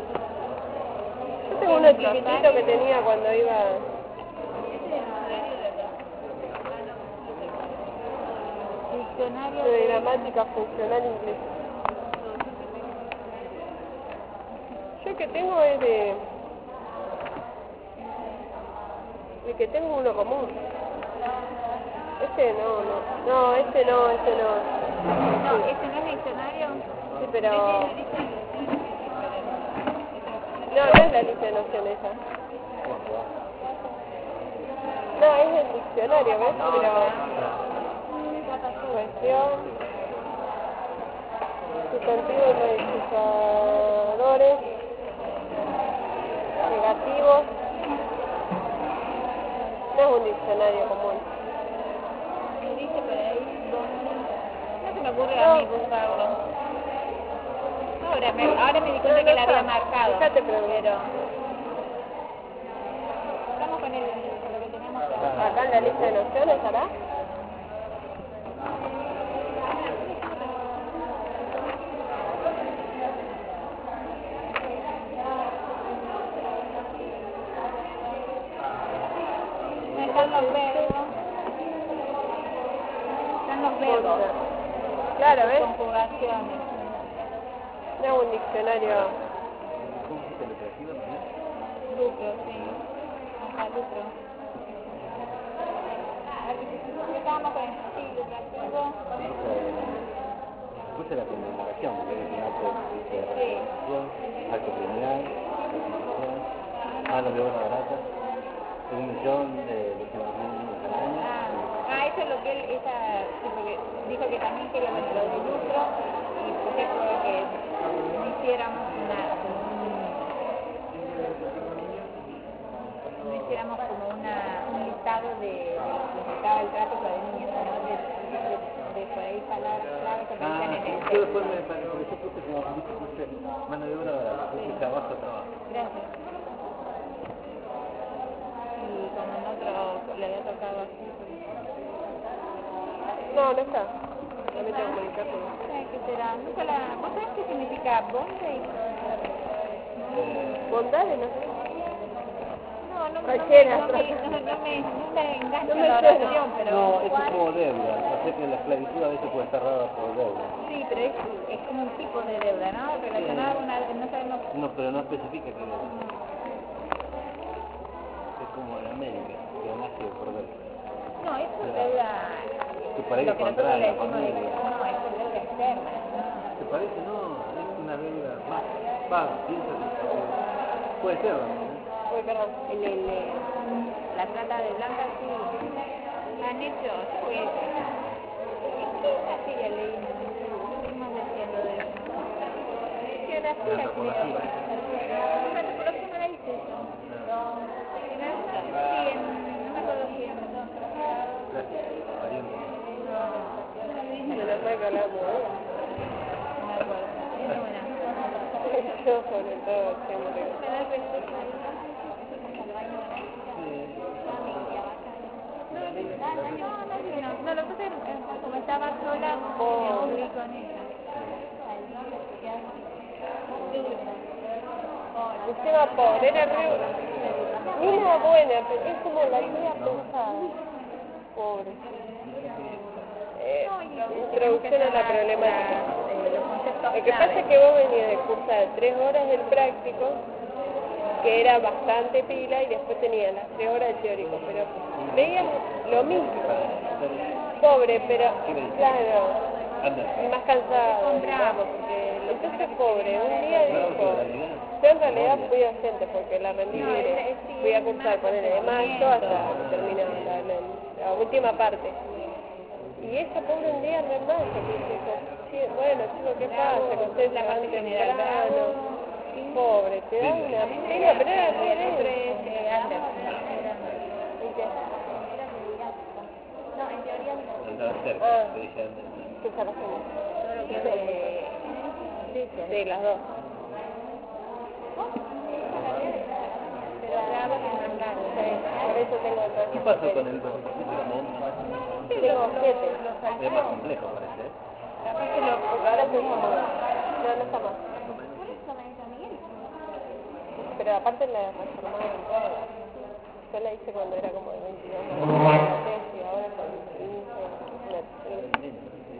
Yo tengo uno chiquitito que tenía cuando iba... Diccionario de gramática funcional inglesa. Yo que tengo es de... El que tengo uno común. Este no, este no. No, este no es diccionario. Sí, pero... No es la lista de nociones esa. No, es el diccionario, ¿ves? Pero... Cuestión... Sustantivos modificadores... Negativos... No es un diccionario común. Me dice por ahí dónde. No se me ocurre a mí buscarlo. Ahora me di cuenta que la había marcado. Fíjate, pero... Vamos con lo que tenemos que Acá en la lista de nociones, ¿estará? están los verbos. Están los verbos. Claro, ¿ves? Conjugaciones. No es un diccionario. Lucro, sí. Ajá, lucro. Estábamos con el sí, lucrativo. Después de la conmemoración, que es un acto de representación, acto criminal, representación, mano de obra barata, 1 millón de niños al año. Eso es lo que él, sí, porque dijo que también quería lo de lucro y por ejemplo que no hiciéramos como un listado de lo que estaba el tráfico de niños, ¿no? De por ahí palabras clave que aparecían en el Yo después me parece, porque yo puse como puse mano de obra barata, puse trabajo. Gracias. Y como en otro le había tocado así. No está. No me tengo que comunicar con él. ¿Qué será? ¿Vos sabés qué significa bondage? ¿Bondades? No sé. No Cualquiera. me engancha No me la suena. oración, pero... No, eso es como deuda, o sea que la esclavitud a veces puede estar dada por deuda. Sí, pero es como un tipo de deuda, ¿no? Relacionado con una... no sabemos... No, pero no especifica que deuda. Es como en América, que nace por deuda. No, es por deuda... Que para ir lo a que nosotros comprar le la decimos familia. no, es por deuda externa. ¿Te parece? No, es una deuda más. Piensa que puede ser, ¿no? Uy, perdón. La trata de blancas sí han hecho, pues, ¿qué materia leímos? Estuvimos diciendo de eso. Geografía, creo. En antropología no la hice eso. Sí, no me acuerdo bien. Menos mal que hablamos, ¿eh? No me acuerdo. Es buena. Yo sobre todo siempre. Me da respeto ahí. No, lo que pasa es que como estaba sola, me volví con ella. Encima pobre, era re... Una buena, pero es como la tía pesada. Pobre. Introducción a la problemática. Los conceptos Lo que pasa es que vos venías de cursar 3 horas del práctico, que era bastante pila, y después tenías las 3 horas del teórico, pero veías lo mismo. Pobre, pero claro, y más cansado, digamos, porque entonces pobre, un día dijo, yo en realidad fui docente porque la rendí libre, fui a cursar, ponerle de mayo hasta terminar la última parte. Y esa pobre un día re mal, porque dijo, sí, bueno chicos, ¿qué pasa? Que ustedes se van temprano. Pobre, te da una pena, pero era re Anderson. ¿Y qué? No, en teoría Andaba cerca, Ah. que dice Anderson. ¿Qué está pasando? todo lo que es de... Sí, las dos. Pero grado es más largo. Sí, por eso tengo todo ¿Qué eso. pasó con el docente? Tengo 7. Es más complejo, parece. Porque ahora se sumó. No, no está más. Pero aparte la reformaron toda. Yo la hice cuando era como de 22 años. Y ahora con 15.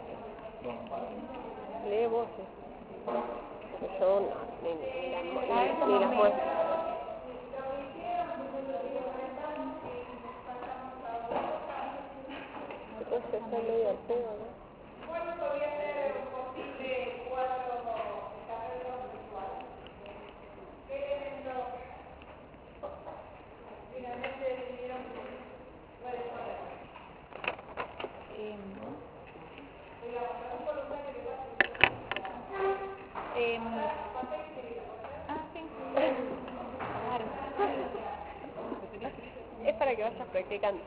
Lee voces. Porque yo no, ni las muestro. Entonces está medio al pedo, ¿no? ¿Cuál podría ser un posible cuadro desarrollo visual? ¿Qué elementos finalmente decidieron redesarrollar? Digamos, un voluntario que va a papel y escribir. Sí. Claro. Es para que vayas practicando.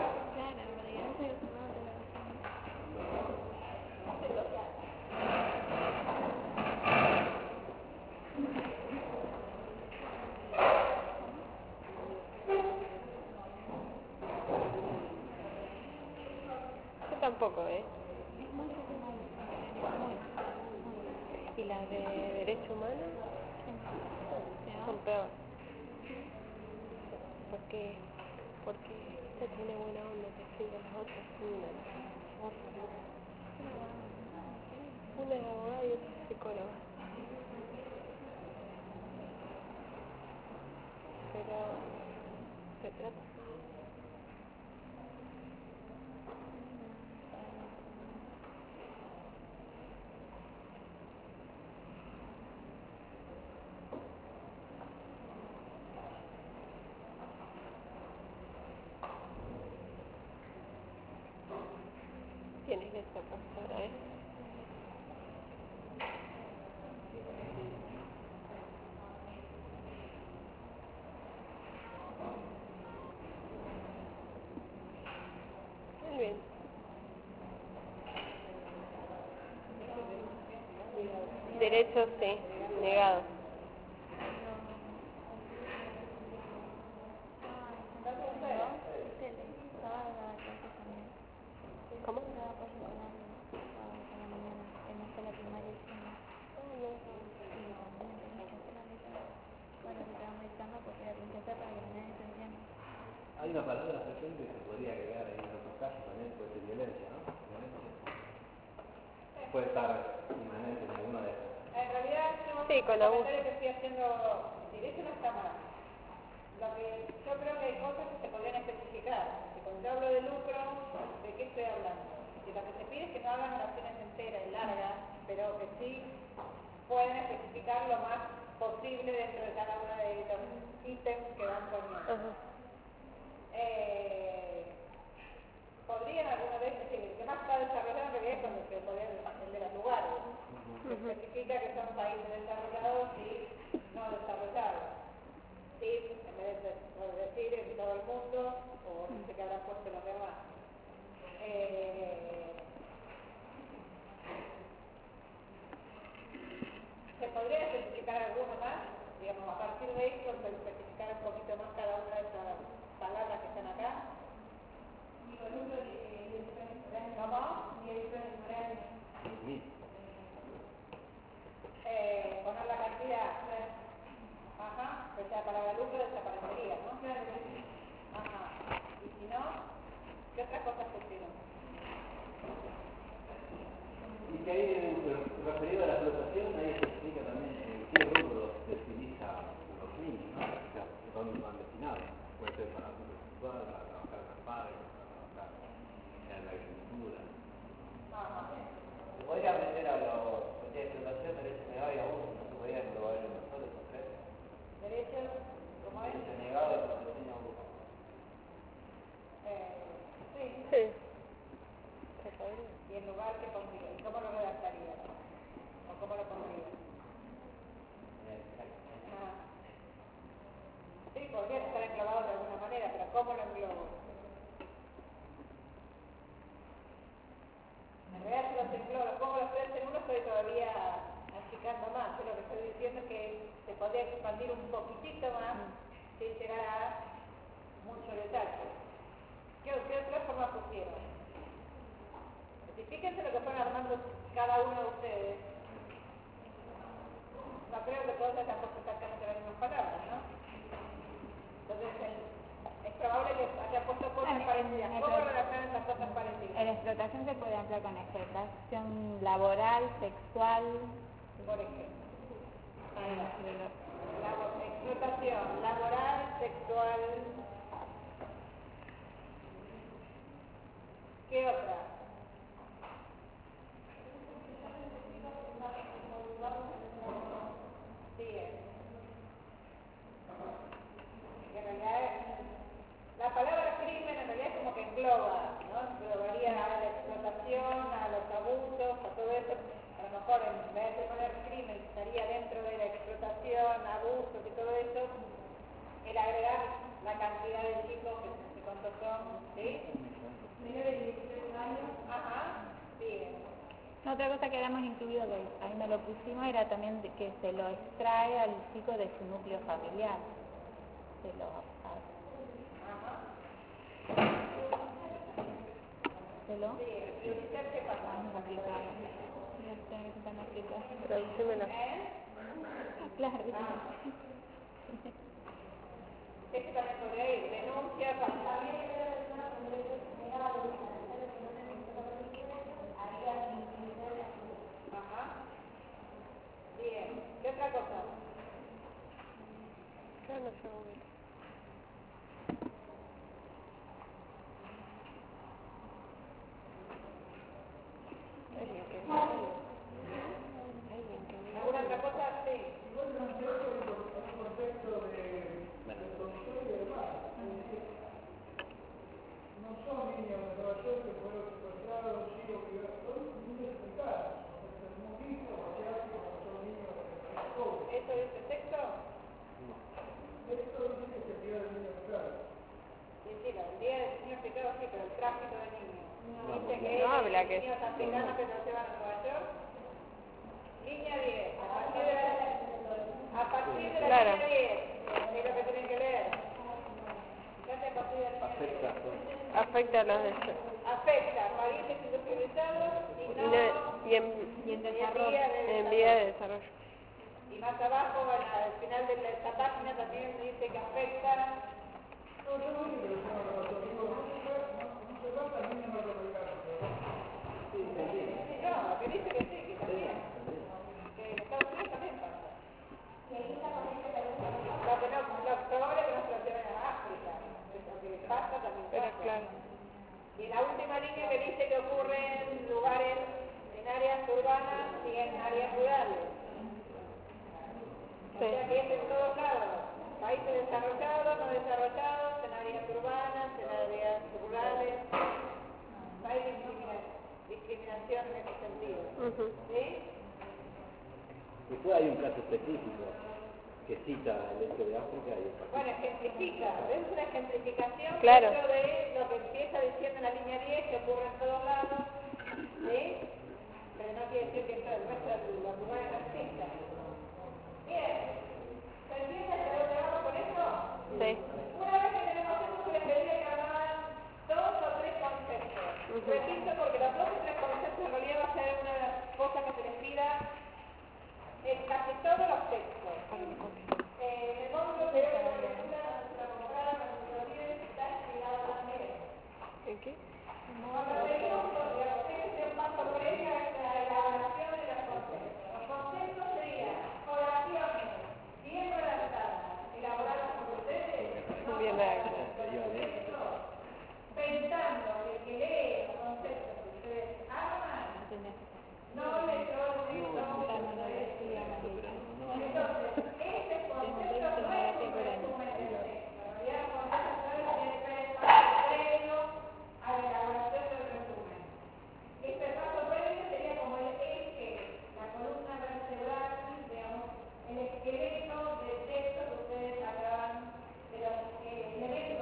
Yo tampoco, ¿Y las de derecho humano? Son peor. Porque esta tiene buena onda, te escribe las otras, una es abogada y otra es psicóloga. Pero se trata. Tienes esa postura, Muy bien. Derecho, sí, negado. ¿Cómo? Hay una palabra presente que se podría agregar ahí en otros casos también, puede ser violencia, ¿no? Violencia. Puede estar inmanente en alguna de esas. En realidad, Sí, con la voz. que estoy haciendo directo en las cámaras. Lo que yo creo que hay cosas que se podrían especificar. Que cuando yo hablo de lucro, ¿de qué estoy hablando? Y lo que se pide es que no hagan oraciones enteras y largas, pero que sí pueden especificar lo más posible dentro de cada uno de los ítems que van poniendo. Podrían alguna vez decir, el que más está desarrollado en realidad es cuando se podría el de los lugares. Se especifica que son países desarrollados y no desarrollados. Sí, en vez de decir en todo el mundo, o no sé qué habrán puesto los demás. ¿Se podría especificar alguno más? Digamos, a partir de esto, especificar un poquito más cada una de esas palabras que están acá. ¿Cómo? Poner la cantidad. Ajá. ¿Cómo lo englobo? En realidad yo los englobo, pongo los tres en uno, estoy todavía achicando más. Yo lo que estoy diciendo es que se podría expandir un poquitito más sin llegar a mucho detalle. ¿Qué otra forma pusieron? Fíjense lo que fueron armando cada uno de ustedes. No creo que todos hayan puesto exactamente las mismas palabras, ¿no? Entonces es probable que haya puesto cosas parecidas. ¿Cómo relacionan esas cosas parecidas? En explotación se puede ampliar con explotación laboral, sexual, Por ejemplo. Explotación laboral, sexual. ¿Qué otra? Sigue. En realidad, la palabra crimen en realidad es como que engloba, ¿no? Englobaría a la explotación, a los abusos, a todo eso. A lo mejor en vez de poner crimen estaría dentro de la explotación, abusos y todo eso, el agregar la cantidad de chicos, que no sé cuántos son, ¿sí? Menores de 16 años. Ajá, bien. Otra cosa que habíamos incluido, que ahí no lo pusimos, era también que se lo extrae al chico de su núcleo familiar. Se lo Sí, utilizar qué pasa. vamos a aplicar. Voy a tener que estar aplicar. Traducímelo. Claro. Este también podría ir. Denuncia, Ajá. Bien. ¿Qué otra cosa? Yo no sé muy bien. Alguien que diga algo. Alguien que diga ¿Alguna algo. otra cosa? Sí. No son niños de Nueva York que fueron secuestrados, chicos que son niños africanos, hemos visto asiáticos que son niños de Cobre. ¿Eso dice texto? Esto dice que se pierde el niño africano. Sí, el día del niño africano sí, pero el tráfico de niños. Dice que No habla que niños africanos que los llevan a Nueva York. Línea 10, a partir de la Claro. línea 10, es lo que tienen que leer. ¿Qué hace a partir de la línea 10? Afecta a los de... Afecta a países industrializados y en desarrollo. en vía de desarrollo. Y más abajo, al final de esta página también dice que afecta. No, yo no digo que sea una cosa, digo, no se trata de niños norteamericanos, No, que dice que sí, que también. Que en Estados Unidos también pasa. Lo probable es que no se lo lleven a África. Lo que pasa también Pero pasa. claro. Y la última línea que dice que ocurre en lugares, en áreas urbanas y en áreas rurales. O sea que es en todos lados. Países desarrollados, no desarrollados, en áreas urbanas, en áreas rurales. No hay discriminación en ese sentido. ¿Sí? Después hay un caso específico que cita el hecho de África y el Pacífico. Bueno, ejemplifica, es una ejemplificación Claro. dentro de lo que empieza diciendo en la línea 10, que ocurre en todos lados, ¿sí? Pero no quiere decir que el resto de los lugares no existan. Bien, ¿se entiende hasta dónde vamos con esto? Sí. Una vez que tenemos esto, les pediría que armaran 2 o 3 conceptos. Repito, porque los 2 o 3 conceptos en realidad va a ser una de las cosas que se les pida en casi todos los textos. El módulo de lectura nuestra abogada María está inspirado también. ¿En qué? Cuando seguimos con los textos, paso previo a la elaboración de los conceptos. Los conceptos serían oraciones bien redactadas, elaboradas por ustedes, Bien, pensando que el que lee los conceptos que ustedes arman, no le entonces, este concepto no es un resumen del texto. En realidad, el concepto tiene que ser paso previo a la elaboración del resumen. Este paso previo sería como el eje, la columna vertebral, digamos, el esqueleto del texto que ustedes acaban de los elementos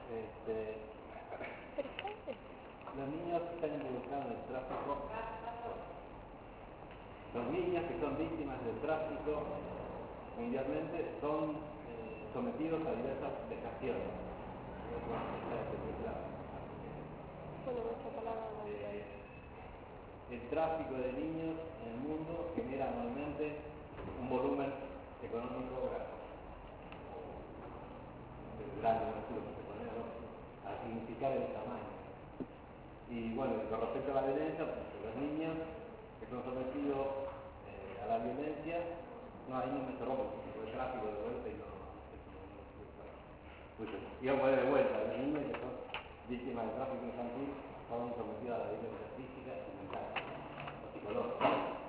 Los niños que están involucrados en el tráfico, los niños que son víctimas del tráfico mundialmente son sometidos a diversas vejaciones. El tráfico de niños en el mundo genera anualmente un volumen económico grande, a significar el tamaño. Y bueno, con respecto a la violencia, los niños que son sometidos a la violencia, no, ahí no me cerró porque el tráfico de vuelta y no. Y vamos a poner de vuelta, los niños que son víctimas del tráfico infantil son sometidos a la violencia física y mental, o psicológica.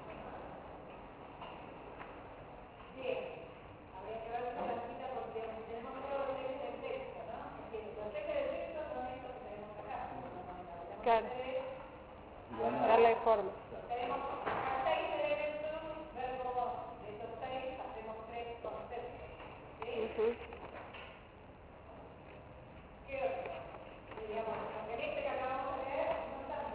Bien, habría que ver una cita porque tenemos todo lo que es el texto, ¿no? Es decir, los textos del texto son estos que tenemos acá. Claro. Darle forma. Tenemos a 6 elementos, verbo 2. De esos 6 hacemos 3 conceptos. ¿Sí? ¿Qué otro? Digamos, porque en este que acabamos de leer no tanto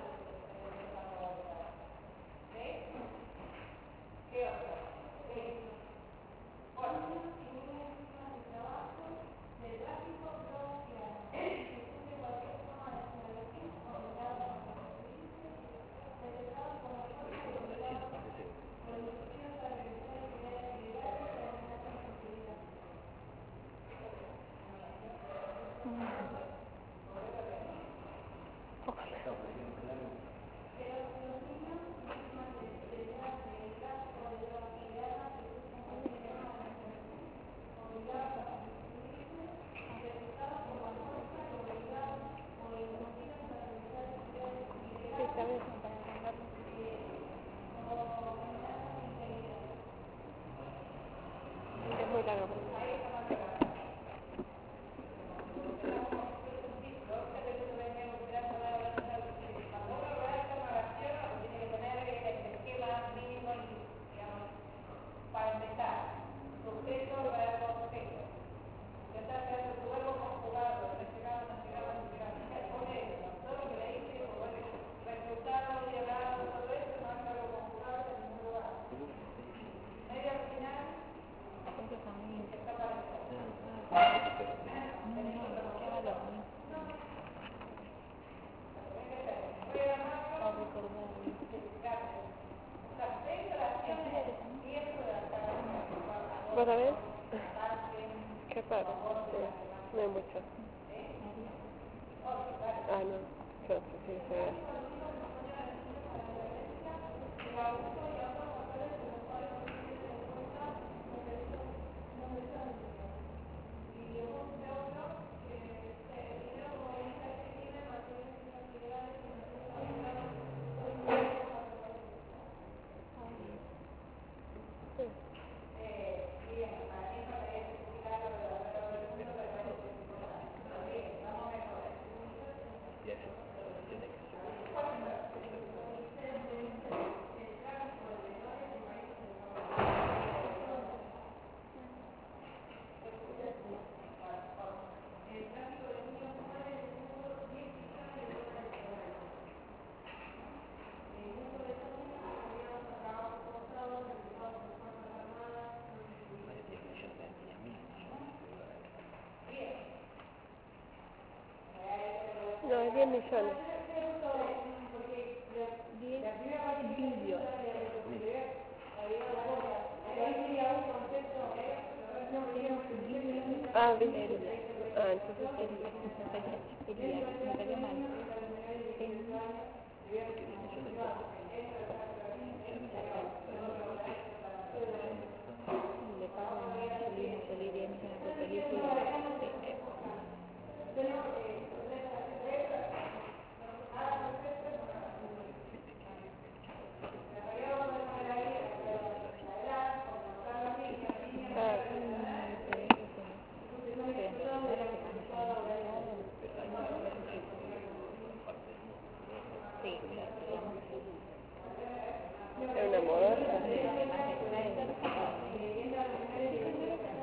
¿sí? ¿Qué otro? Sí. Bueno. Es muy largo. Para empezar, sujeto, verbo, objeto. Intentar hacer tu verbo conjugado, despegado, despegado, despegado. Todo lo que le dice, reclutado, dialogado, todo eso no es verbo conjugado en ningún lugar. Medio al final, está para eso. ¿Vos sabés? Qué raro. Sí, no hay mucho. Ah, no. Yo sí, sí. No, es 10 millones. 10 billones. Ah, billones. Ah, entonces Me salió mal. Le pago a Angelina Jolie 10 millones por película. es una moda.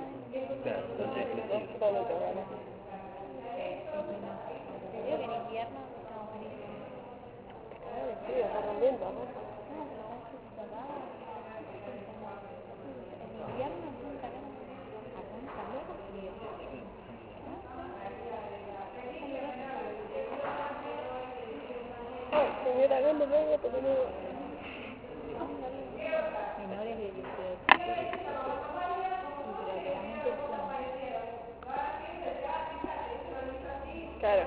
invierno en calor o frío. Señora, hágame luego porque no... Menores de 18. Y realmente Claro.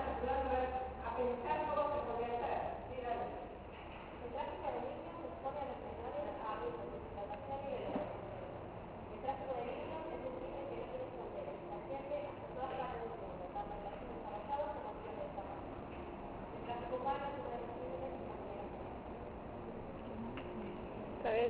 Está bien.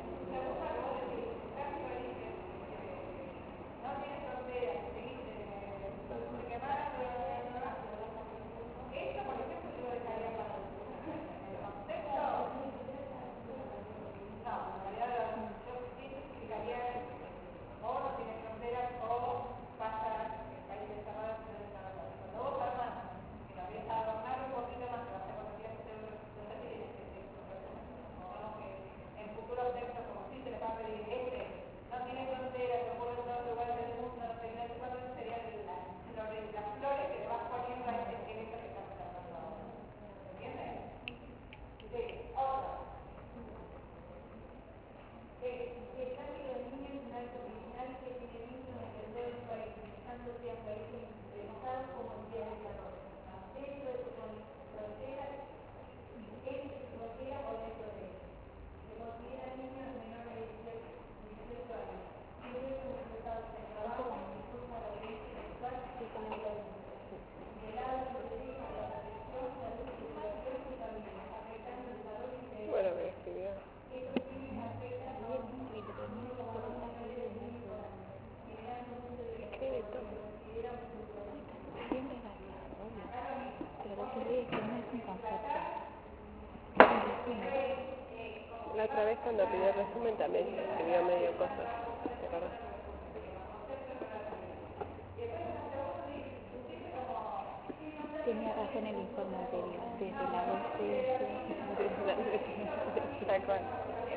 Bueno, me escribió. Escribe todo. siempre es gastado, obvio. Pero lo que veo es que no es un concepto. La otra vez cuando pidió el resumen también escribió medio cosas. ¿Te acuerdas? Tenía razón el informe anterior, desde la docencia. Tal cual.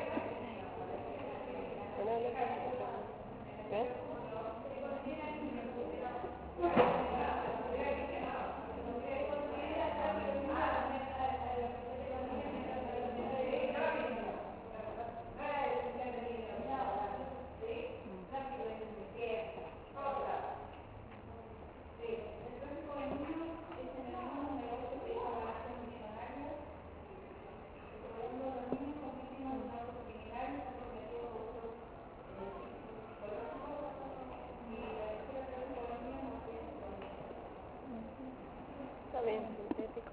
Bueno, ¿ves? Está bien, sintético.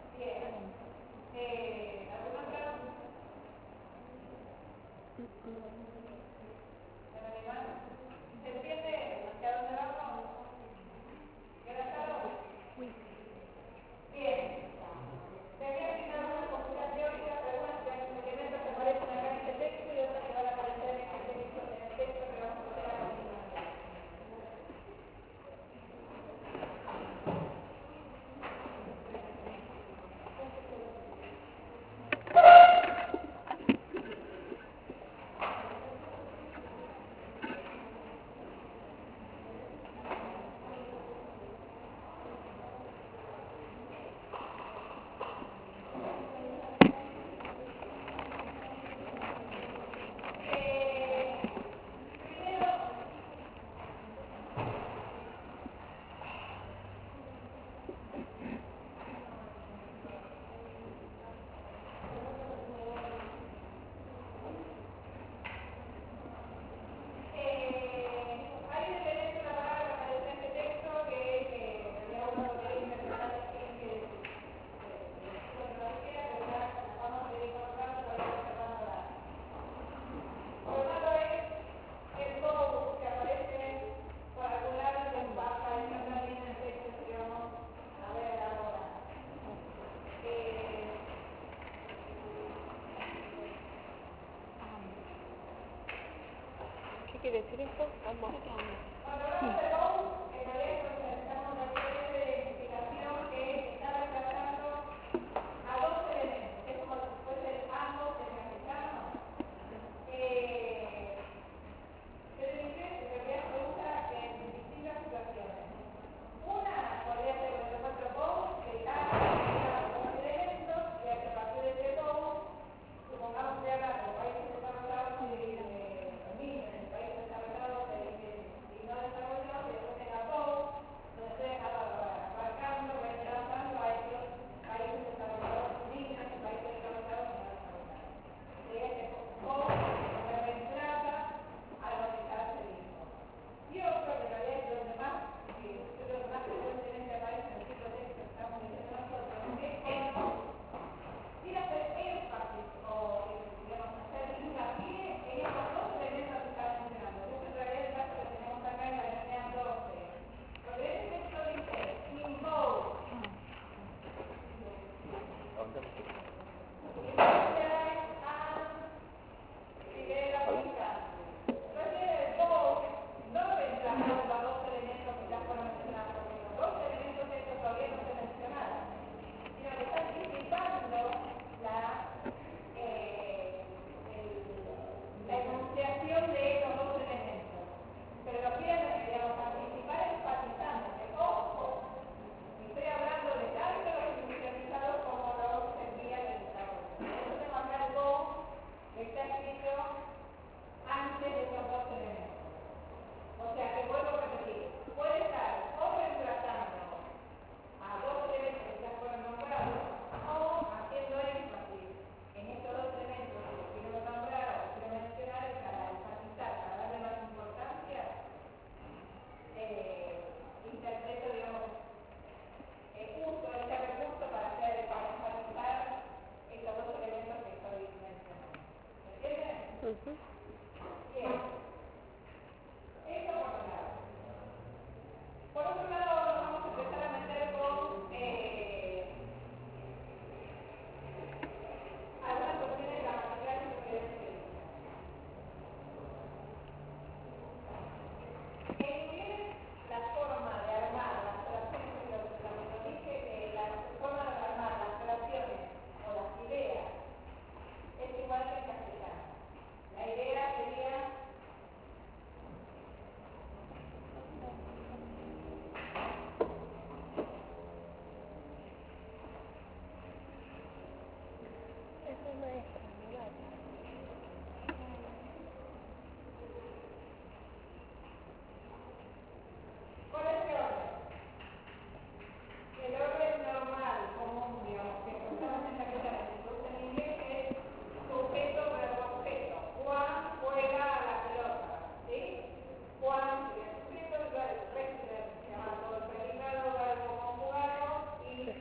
¿Qué quiere decir esto? Vamos.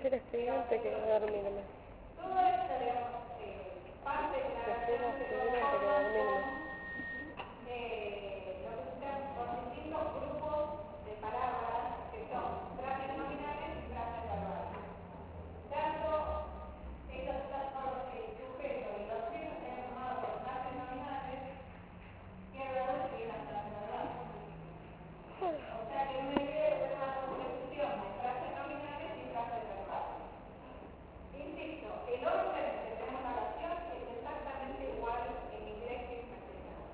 Prefiero escribir antes que dormirme. Todo esto, digamos, parte de la Prefiero relación escribir de antes que dormirme. lo que se con distintos grupos de palabras que son frases nominales y frases verbales. Tanto estos sujetos y los sujetos se han tomado por frases nominales que verdad que las frases verbales. O sea que me debe de una concepción de frases nominales y frases verbales. Insisto, el orden de la oración es exactamente igual en inglés que en castellano.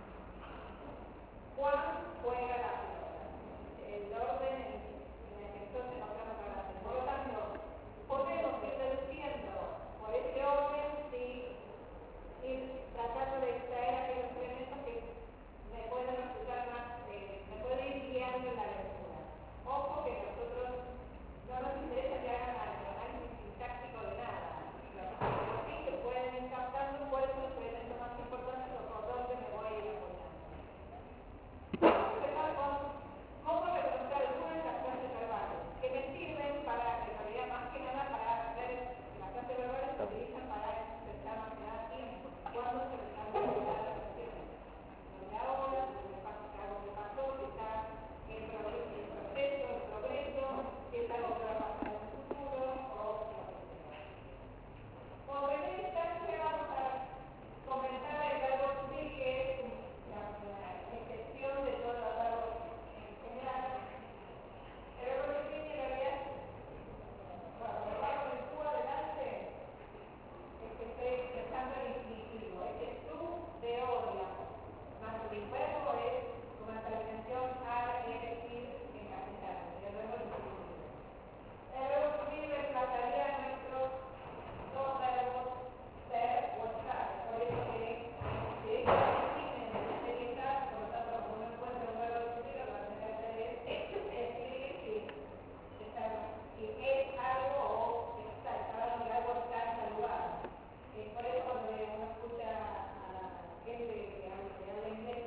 Juan juega la pelota. El orden en el que entonces nos vamos a hablar. Por lo tanto, podemos ir deduciendo por ese orden y tratando de extraer aquellos elementos que me pueden resultar más, me pueden ir guiando en la lectura. Ojo que nosotros no nos interesa que hagan análisis sintáctico de nada. Pero sí que pueden ir captando cuáles son los elementos más importantes o por dónde me voy a ir apoyando. Empezar con cómo representar algunas de las clases verbales que me sirven para, en realidad más que nada, para ver que las clases verbales se utilizan para expresar más que nada tiempo. Cuando se les da la relación. Donde ahora, algo que pasó, que está en proceso, el progreso, que es algo que va a pasar en el futuro, o lo que sea. Por primera instancia vamos a comentar el verbo to be, que es la excepción de todos los verbos en general. El verbo to be en realidad, cuando lo va con el tú adelante, es que estoy expresando el infinitivo, es que tú de odia, más el verbo es una terminación a elegir en castellano, el verbo infinitivo. El verbo to be reemplazaría a nuestros dos verbos ser o estar, por eso que directamente en el ser y estar, por lo tanto, como no encuentro un verbo to be, lo que va a tener que hacer es escribir si estar, si es algo o está hablando de algo está en tal lugar. Por eso cuando uno escucha a la gente que habla inglés,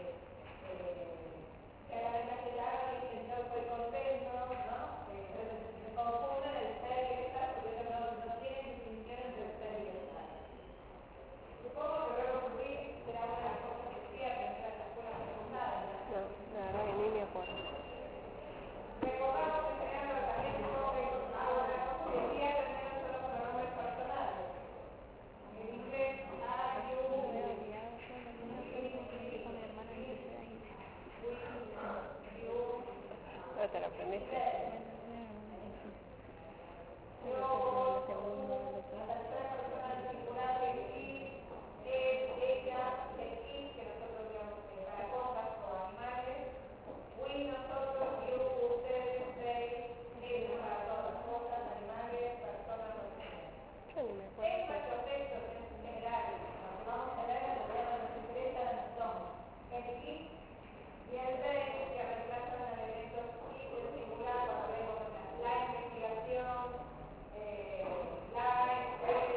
que habla en castellano y dicen yo estoy contento, ¿no? Se confunden el ser y el estar porque no tienen distinción entre el ser y el estar. Supongo que luego cumplir será una de las cosas que sí aprender en la escuela secundaria. No, la verdad que ni me acuerdo. Recordamos que tener tratamiento ahora decía tener solo pronombres personales. En inglés, I, you, ¿No te lo aprendiste? yo, la tercera persona singular de he, él, ella, el it, que nosotros digamos para cosas o animales, we, nosotros, you, ustedes, they, ellos para todas las cosas, animales, personas, lo que sea. Yo ni me En acuerdo. nuestros textos en general, lo que vamos a ver, en realidad nos interesan son el it y el they, que reemplazan al elemento it del singular cuando vemos la investigación, la escuela,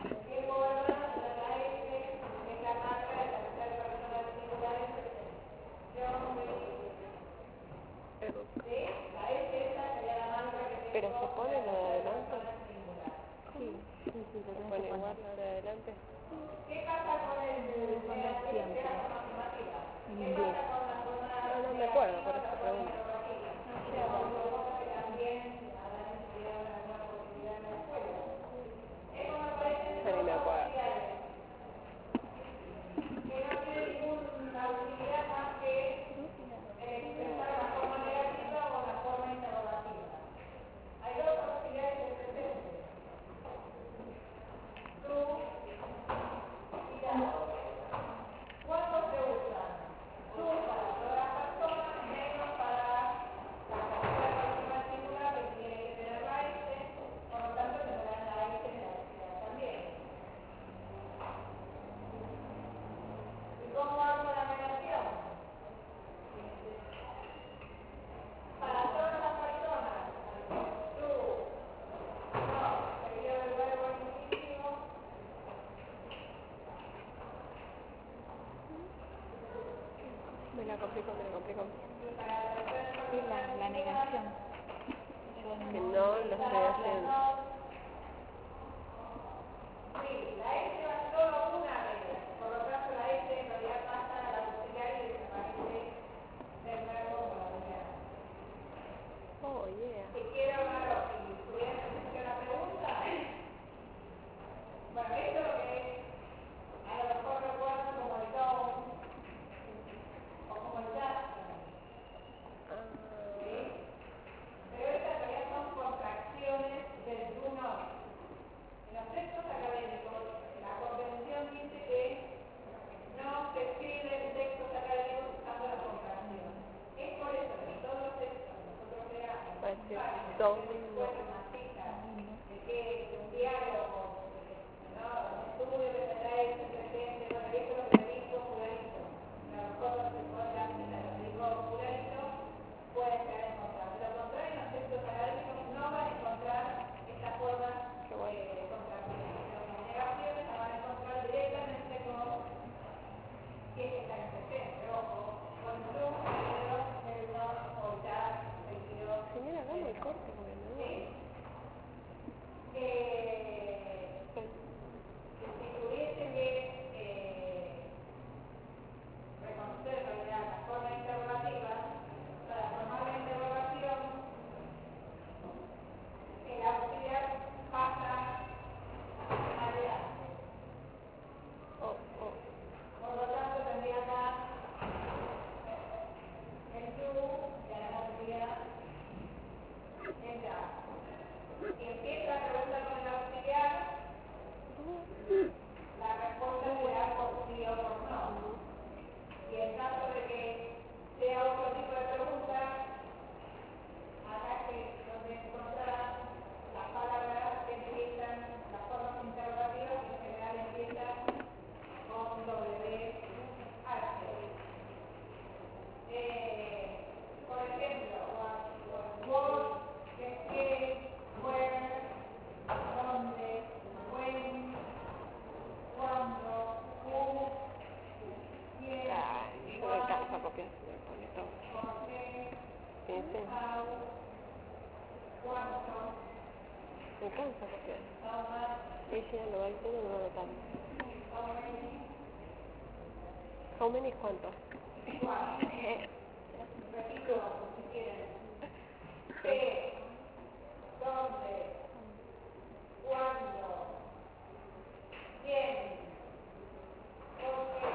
El tiempo verbal, la S, es la marca de la tercera persona del singular en presente. Yo me Educa. ¿sí? La S esa sería la marca que tengo ¿Pero se pone lo de de la adelante? persona singular. Sí, sí, sí, lo ¿Se tenés pone que igual poner. lo de adelante? ¿Qué pasa con el Debe poner siempre. la forma afirmativa? En ¿Qué inglés. pasa con la forma No me acuerdo, por eso la forma pregunto. interrogativa? No Es lleva. una cosa que también a la gente le da una buena posibilidad en la escuela. Es como aparecen Ya ni me los acuerdo. auxiliares, que no tienen ninguna utilidad más que expresar la forma negativa o la forma interrogativa. Hay dos auxiliares del presente. Tú y la. ¿Cuándo se usan? Se usan para todas las personas, menos para la tercera persona singular que tiene que tener la S, por lo tanto tendrán la S en la auxiliar también. ¿Y cómo hago la negación? Para todas las personas, tú, no, sería el verbo infinitivo. Me la complico. Sí, la negación. Que no lo estoy haciendo. Sí, la S va solo una vez, por lo tanto la S en realidad pasa a la auxiliar y desaparece del verbo para mirar. Oh, yeah. Si quiero hablar o si tuviera que hacer la pregunta, bueno, esto es lo que a lo mejor recuerdan como el don o como el Jackson, ¿sí? Pero estas en realidad son contracciones del do not. En los textos académicos, la convención dice que no se escriben textos académicos usando la contracción. Es por eso que en todos los textos que nosotros creamos, Va a decir son don't expuestas más fijas de que un diálogo, ¿no? Un estudio que se trae ese presente, bueno, esto es lo que me dijo fulanito. A lo mejor no se puede dar cita, lo que dijo fulanito puede ser encontrado. De lo contrario, en los textos académicos no van a encontrar esta forma de contracción. Las negaciones las van a encontrar directamente con que está en presente, ojo, con tú, el no, o ya, seguido. Señora, hagamos el corte porque me duele. Si tuviese que reconocer en realidad la forma interrogativa, para formar la interrogación, el auxiliar pasa adelante. Por lo tanto, tendría acá el tú y a la auxiliar el ya. Si empieza la pregunta con el auxiliar, la respuesta será por sí o por no. Y en caso de que sea otro tipo de pregunta, acá que donde encontrarán las palabras que empiezan, las formas interrogativas que en general empiezan con WH. Por ejemplo, what, qué, where, dónde, when, cuándo, who, quién, Ay, yo me canso a copiar, me pone todo. por qué, ¿Viste? how, cuánto, Me cansa a copiar. how much, Ella lo va diciendo y lo va notando. how many, How many es cuánto? cuánto. Repito, si quieren. ¿Qué? ¿Dónde? ¿Cuándo? ¿Quién? ¿Por qué?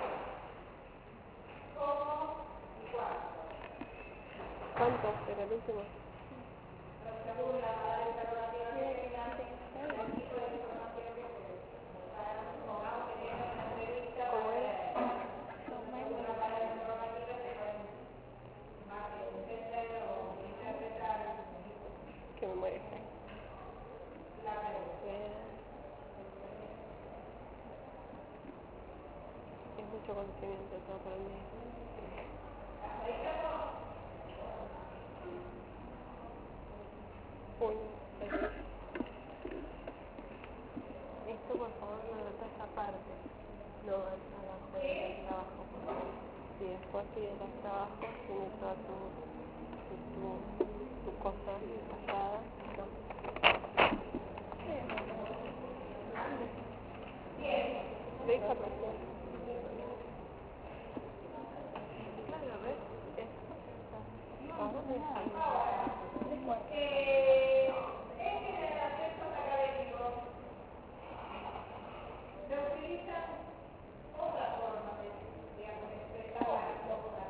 ¿Cómo? ¿Y cuánto? ¿Cuánto? Pero el último. Pero según la palabra interrogativa que tengan, el tipo de información que se pongamos que tienen una entrevista ¿Cómo para era? según la palabra interrogativa se pueden más entender o interpretar Que me muere. la pregunta. Es mucho conocimiento todo para mí. ¿Hasta ahí estamos? Uy, esto por favor No, el trabajo, porque si después pides el trabajo, tienes toda tu cosa casada, ¿no? Deja pasar. Claro, ¿ves? Ahora me se utilizan otras formas de, digamos, de expresar las cosas.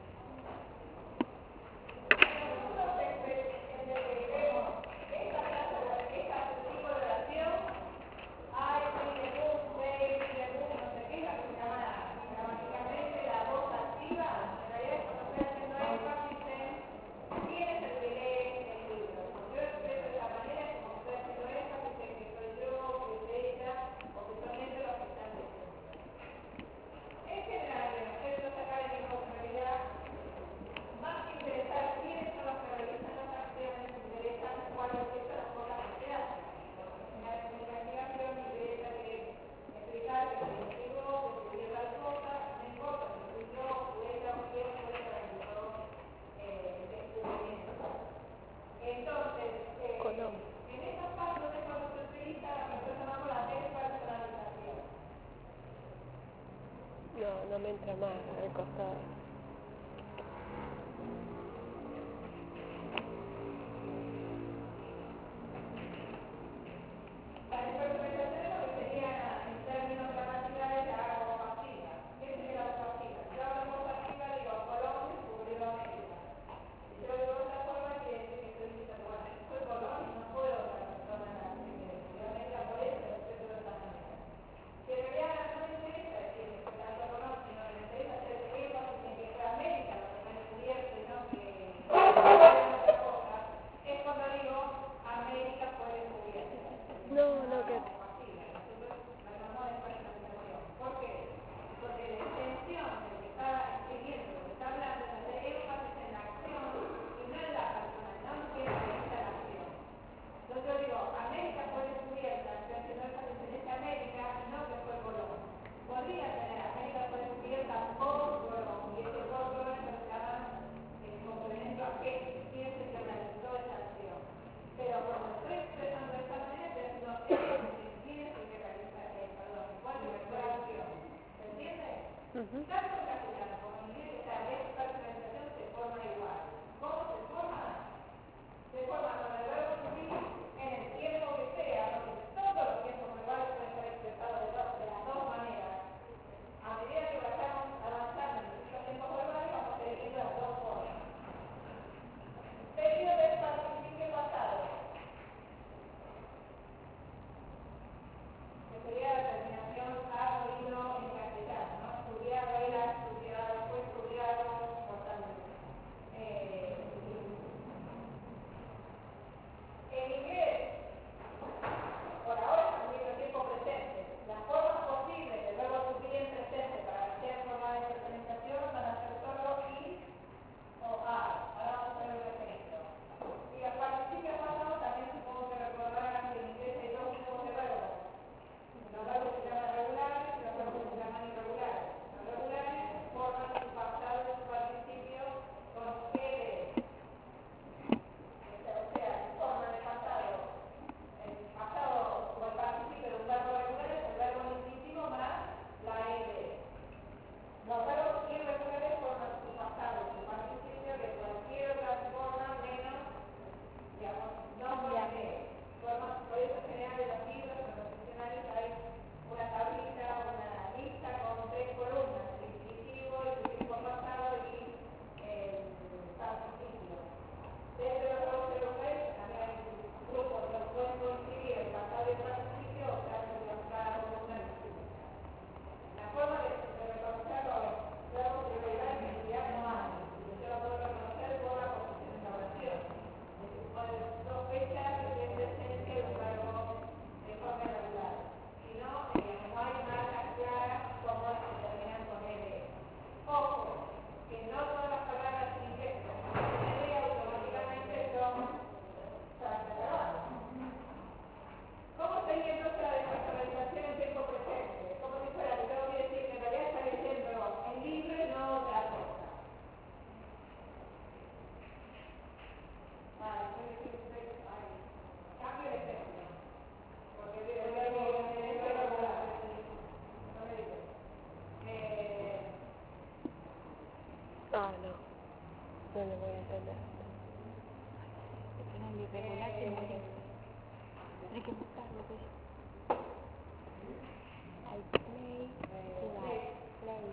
Nosotros entendemos esta tipo de oración, hay, tiene un, no sé qué, la que se llama gramáticamente la voz activa, en realidad es cuando estoy haciendo énfasis en quién es el que lee el libro. Yo expreso de esa manera, es como estoy haciendo énfasis en que soy yo, que es ella, o que son ellos los que están leyendo. En general, en los textos académicos, en realidad, más que interesar quiénes son los que realizan las acciones, interesan cuáles son las cosas que se hacen. En la investigación me interesa explicar que se investigó, que se dio tal cosa, no importa si fui yo, fue ella o quién fue el que realizó el descubrimiento. Entonces, en esas partes es cuando se utiliza la que nosotros llamamos la despersonalización. No me entra más al costado. La despersonalización es lo que sería, en términos gramaticales, la voz pasiva. ¿Qué sería la voz pasiva? Si yo hablo en voz pasiva, digo, Colón descubrió América. Si yo lo digo de otra forma, quiere decir que estoy diciendo, bueno, soy Colón y no fue otra persona la que descubrió América, por eso lo expreso de esta manera. Si en realidad no me interesa decir que fue tanto Colón, sino que me interesa hacer énfasis en que fue América lo que me descubierto y no que otra cosa, es cuando digo América fue descubierta. No, que... Nosotros la llamamos despersonalización. ¿Por qué? Porque la intención del que está escribiendo, del que está hablando, es hacer énfasis en la acción y no en la persona, no en quién realiza la acción. Entonces yo digo, América fue descubierta, estoy haciendo énfasis en esta América y no que fue Colón. Podría tener América fue descubierta por Colón, y ese por Colón es lo que se llama complemento a quién es el que realizó esa acción. Pero cuando estoy expresando de esta manera, estoy haciendo énfasis en quién es el que realiza, cuál fue la acción. ¿Se entiende? Tanto en castellano como en inglés, esta despersonalización se forma igual. ¿Cómo se forma? Se forma con el verbo to be en el tiempo que sea, porque todos los tiempos verbales pueden ser expresados de las dos maneras. A medida que vayamos avanzando en los tiempos verbales, vamos a seguir las dos formas. Seguido del participio pasado, que sería la terminación ha oído en castellano, ¿no? Estudiar, oír, Hay que buscarlo, pues. I play, play.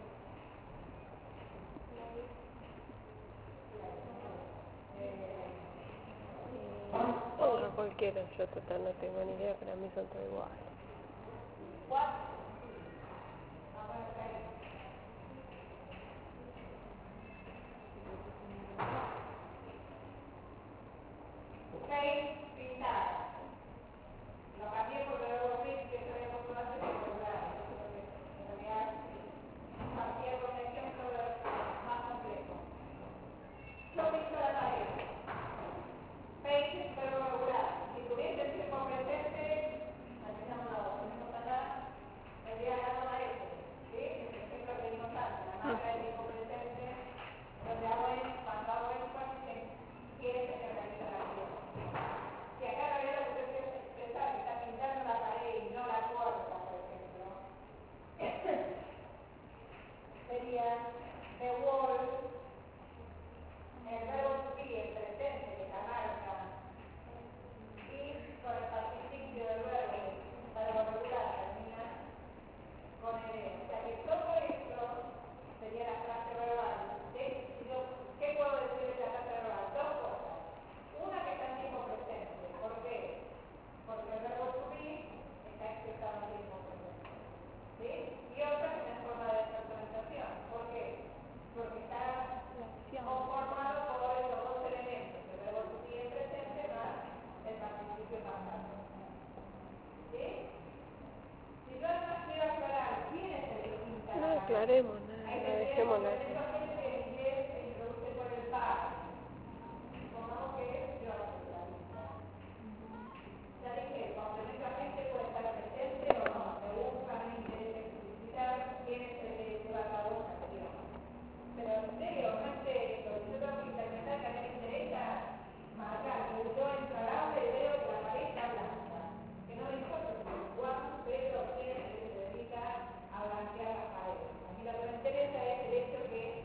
Ponga cualquiera, yo total no tengo ni idea, para mí son todos iguales. Lo cambié porque luego vi que se había puesto antes de lograr. En realidad, partía con un ejemplo más complejo. Yo pinto la pared. Face es verbo regular. Si tuviese el tiempo presente, analizamos la voz. Tenemos acá, vendría la zona F. ¿Sí? Es el ejemplo que vimos antes. La marca del tiempo presente, donde cuando hago énfasis en quién es el que realiza la acción. Si acá en realidad lo que usted quiere expresar que está pintando la pared y no la puerta, por ejemplo, sería the wall, el verbo to be, el presente, que la marca, y con el participio del verbo regular, termina con el E. O sea que todo esto sería la frase verbal. ¿Qué puedo decir de la frase verbal? Dos cosas. Una que está en tiempo presente. ¿Por qué? Porque el verbo to be está expresado en tiempo presente. ¿Sí? Y otra que está en forma de personalización. ¿Por qué? Porque está conformado por estos dos elementos, el verbo to be en presente más el participio pasado. ¿Sí? Si yo además quiero aclarar quién es el que pinta No la pared, aclaremos nada, dejémoslo así. que en inglés se introduce por el par. Supongamos que es yo la pinta. Ya dije, complementamente puede estar presente o no, según a mí me interesa explicitar quién es el que lleva a cabo una acción. Pero en serio, no es serio, yo tengo que interpretar que a mí me interesa marcar que yo entro al aula y veo que la pared está blanca. Que no me importa si es Juan, Pedro, quién es el que se dedica a blanquear las paredes. A mí lo que me interesa es el hecho que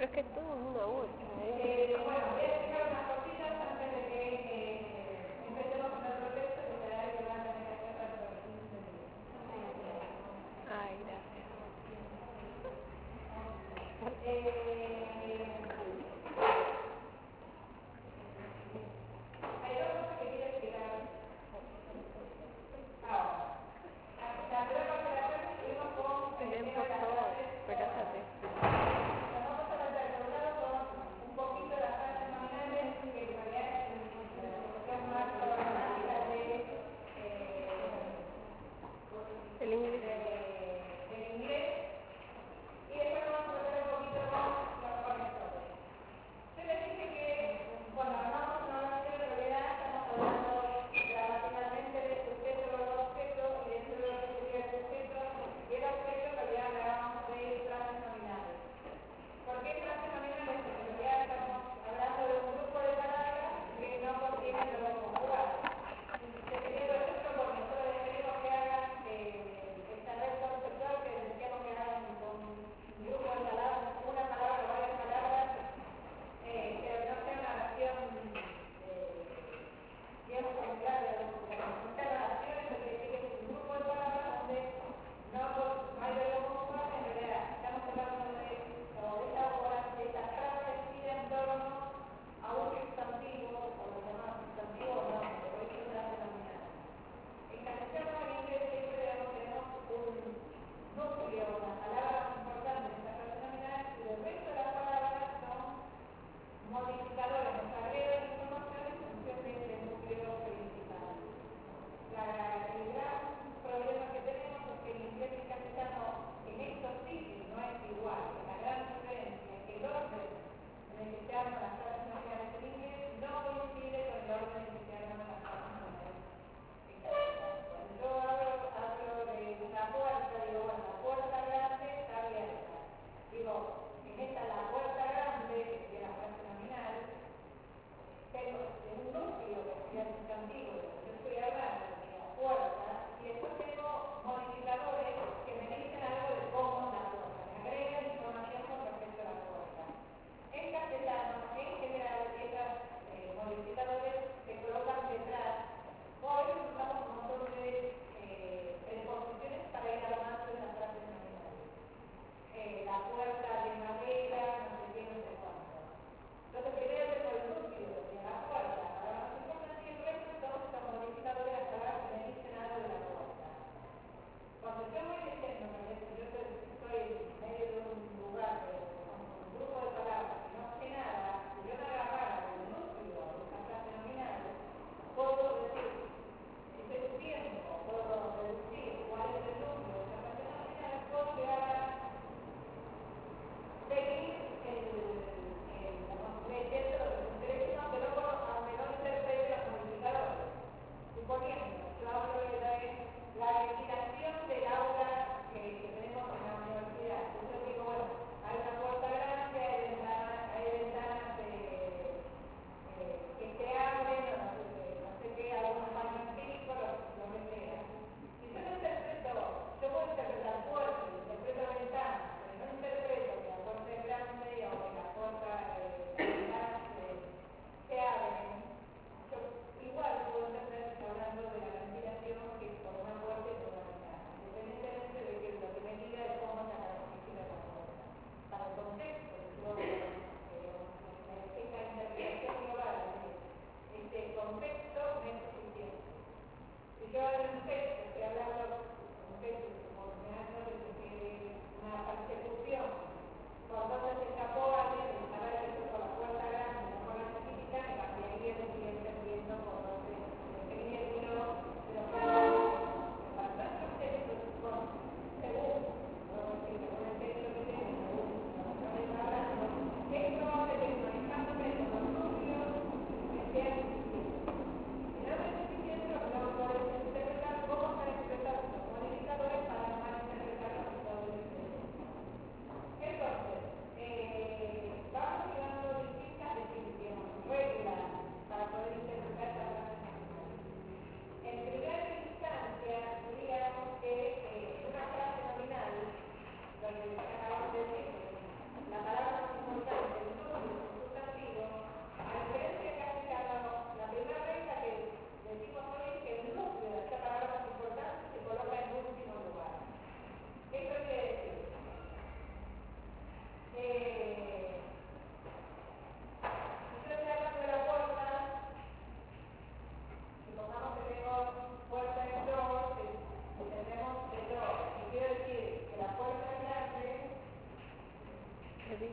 es que es todo una bolsa, Bueno, voy a explicar unas cositas antes de que empecemos con el proyecto que será el que van a tener que hacer para los 15 días. Ay, gracias. Hay dos cosas que quiero explicar. Ahora, la primera parte de la clase estuvimos con el Ven, tema por de las favor, frases. relájate. Las vamos a tratar por un lado con un poquito las frases nominales, que en realidad es una solución más problemática El inglés. del inglés. Y después vamos a tratar un poquito con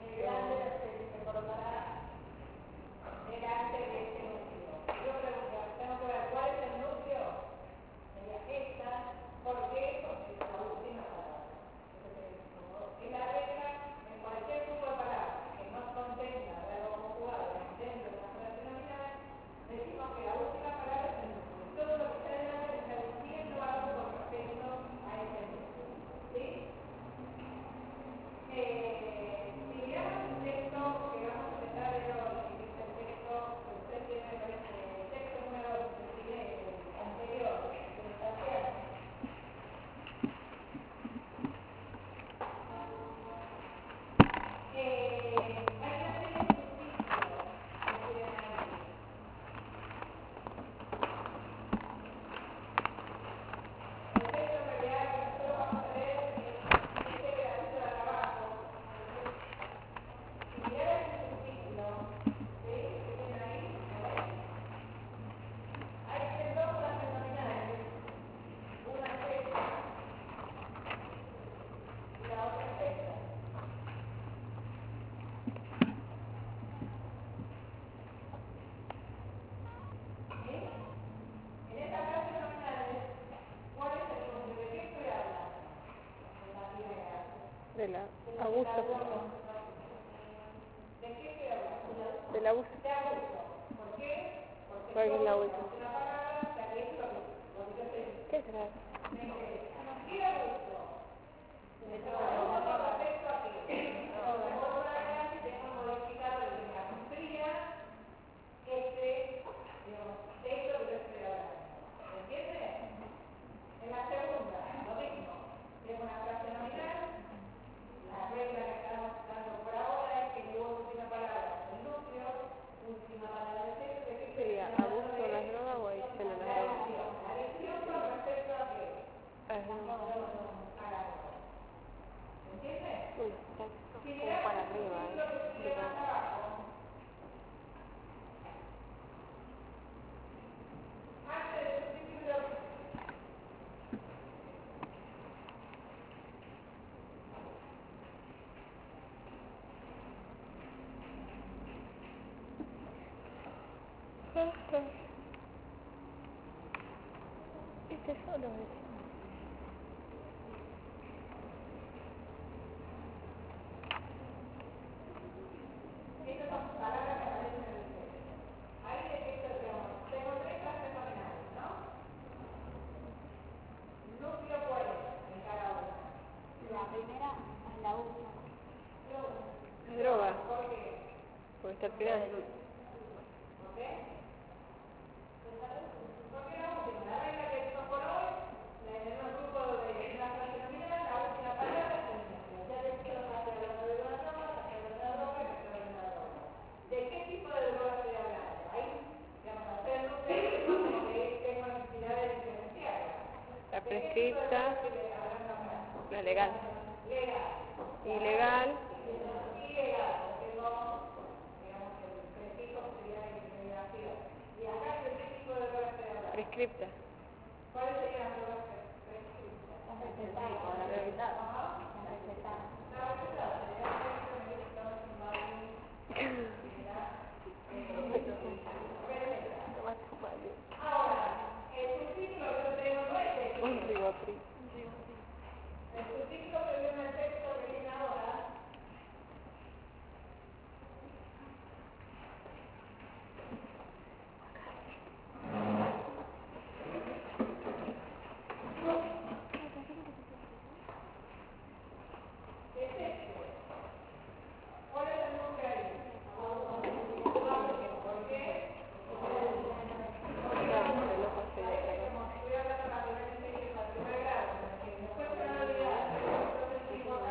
integrante se colocará delante de este núcleo. Yo pregunto, tengo que ver cuál es el núcleo. Sería esta. ¿Por qué? Porque es la última palabra. Es la regla en cualquier grupo de palabras que no contenga verbo conjugado dentro de una frase nominal, decimos que la última palabra es el núcleo. Todo lo que está delante está diciendo algo con respecto a ese núcleo. ¿Sí? Si miramos el texto que vamos a empezar de hoy, que es el texto que usted tiene, el texto número anterior, de estación. Hay una serie de subtítulos que tienen ahí. El texto en realidad que nosotros vamos a leer es este pedacito de acá abajo. Si miran el subtítulo, ¿sí? Que tienen ahí, ¿ven? Ahí tienen dos frases nominales, una fecha y la otra fecha. ¿Sí? En estas frases nominales, ¿cuál es el núcleo? ¿De qué estoy hablando? En la primera. De la abuso. ¿De qué estoy hablando? Del abuso. De abuso. ¿Por qué? ¿Cuál es el abuso? Una palabra, o sea, que es lo que yo estoy diciendo. ¿Qué será? ¿Qué abuso? Abuso con respecto a qué. Vuelvo a adelante y tengo modificado desde la fría este, digamos, texto que yo estoy hablando. ¿Se entiende? En la segunda, lo mismo. Tengo una frase nominal. La regla que estamos dando por ahora es que mi última palabra es el núcleo, última palabra del texto. ¿De qué ¿Sería abuso de las drogas o adicción a las drogas? Adicción con respecto a qué. A las drogas. ¿Se entiende? Está como para arriba, Antes del subtítulo, Este solo es. estas son palabras que aparecen en el texto. Ahí de texto tengo tres frases nominales, ¿no? Núcleo cuál es en cada una. La primera es la uso. La droga. ¿Por qué? Porque está al final. ¿Por qué? Porque la última, la regla que vimos por hoy, en el grupo de una frase nominal, la última palabra es el núcleo. Ya les quiero estar hablando de una droga, está hablando de una droga, y está hablando de una droga. ¿De qué tipo de droga estoy hablando? Ahí, digamos, hacer el núcleo como que tengo necesidad de diferenciarla. La prescripta, la legal. Legal. Ilegal, Ilegal, porque no, digamos, el prefijo sería la incriminación. Y acá, ¿de qué tipo de droga estoy hablando? prescripta. ¿Cuáles serían las drogas prescritas? Las recetadas. Las recetadas. Las recetadas. La receta sería el texto en el que estamos invadiendo Ahora, el subtítulo que yo tengo no es este. Un ribotril. El subtítulo que viene en el texto que viene ahora es este. ¿Cuál es el nombre ahí? ¿Por qué? Estoy hablando de la primera grado, después de la Navidad, nosotros decimos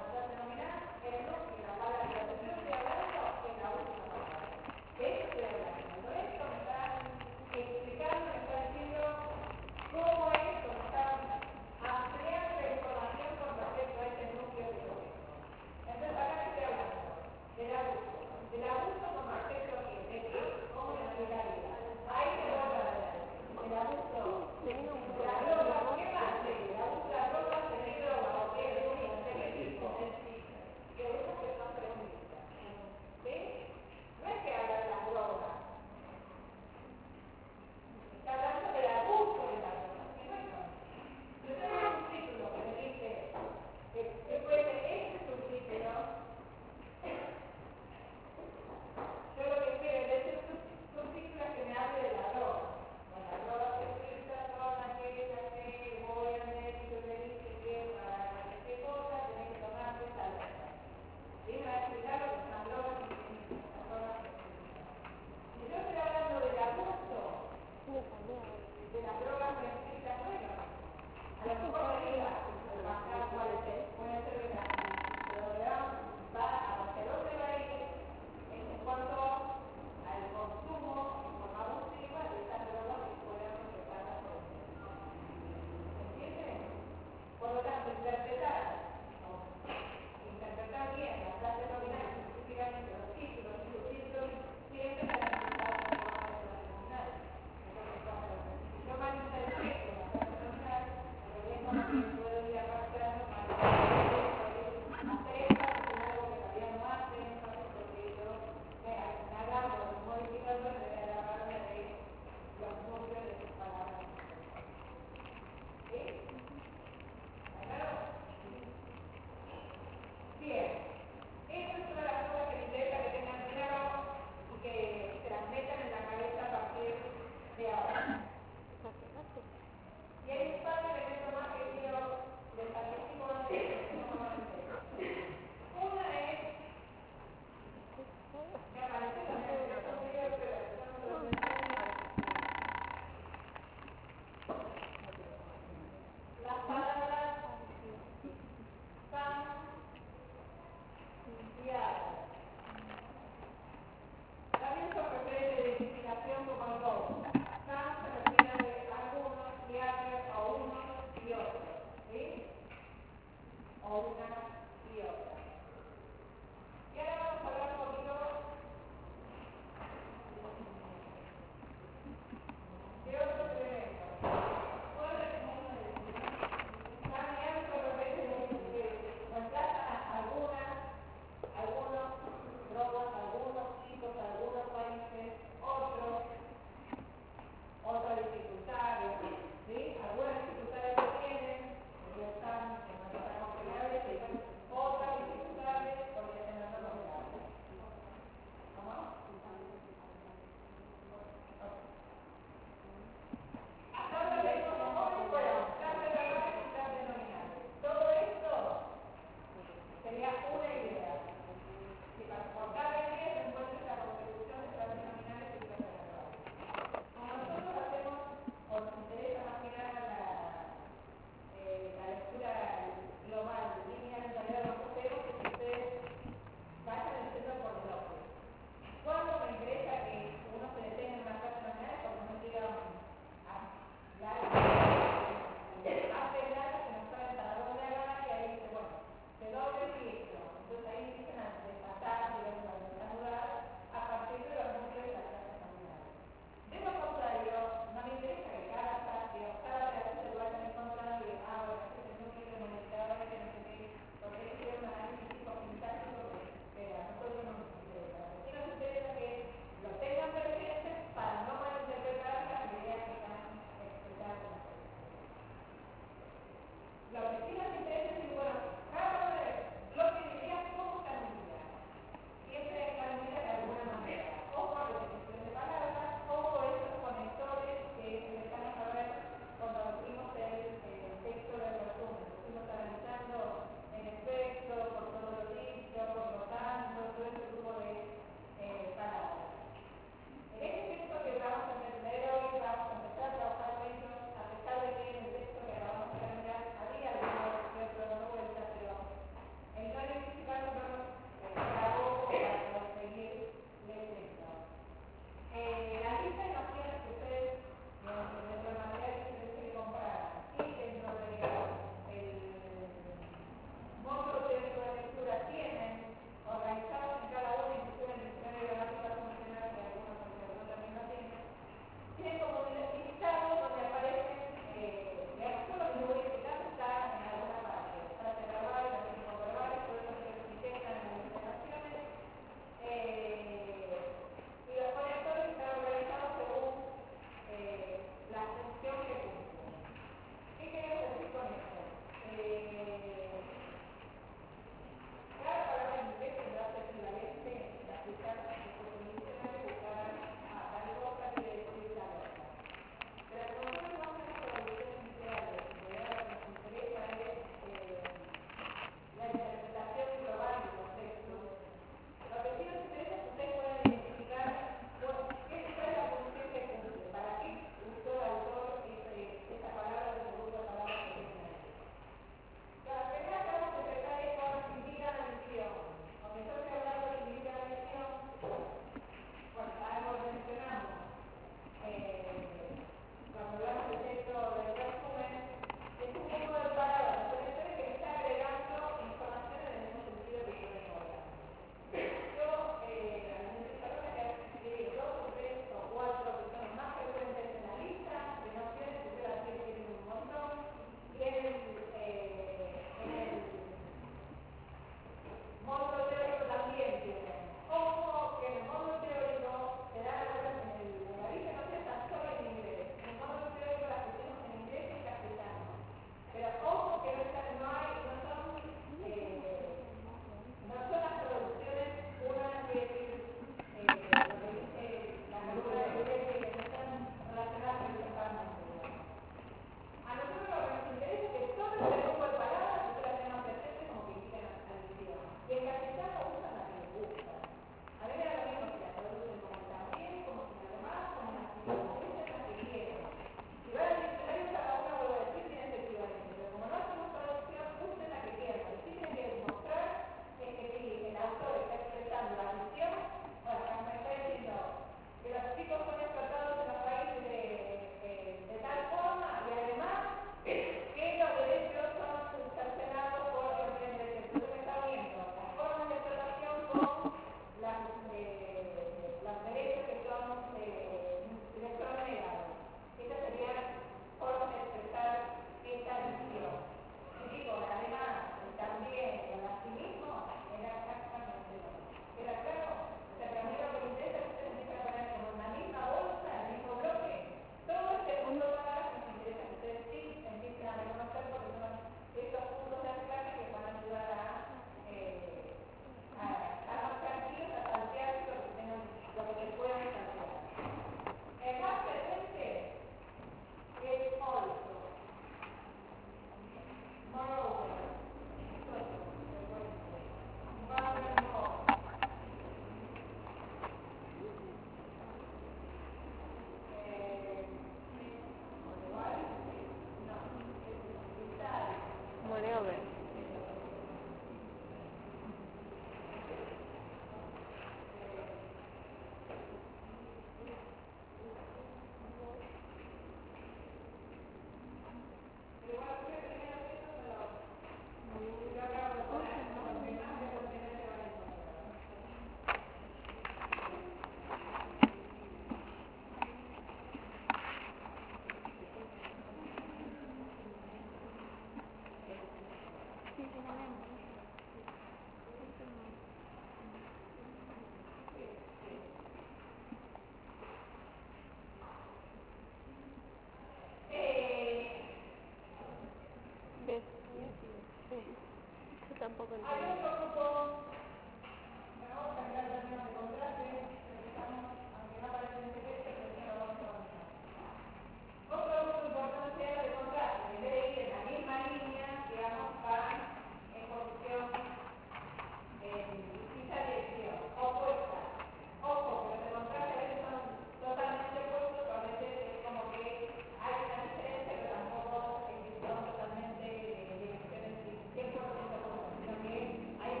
tampoco Hay entiendo. otro grupo, bueno, vamos a mirar términos de contraste, empezamos, aunque no parece en TPS, pero ya lo vamos a avanzar. Otro grupo importante es el de contraste, en vez de ir en la misma línea, digamos, van en posición en distinta dirección, opuesta. Ojo, porque los contrastes a veces son totalmente opuestos, a veces es como que hay una diferencia, pero tampoco es que son totalmente direcciones 100% opuestas, sino que hay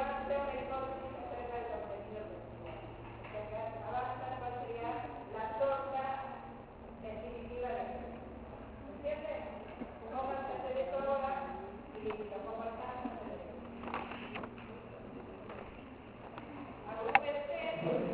información es cómplice acerca del contenido textual. O sea que avanza cuál sería la torta definitiva de la expresión. ¿Entiendes? ¿Cómo se hace de toda? Y listo, ¿cómo está? ¿Algún tercero?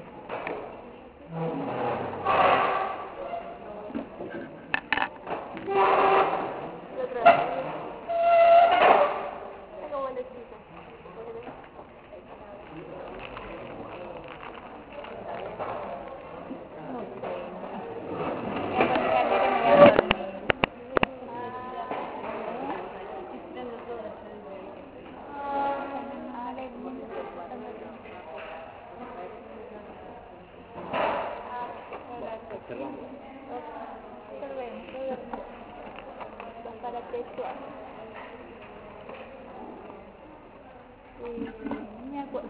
Me acuerdo.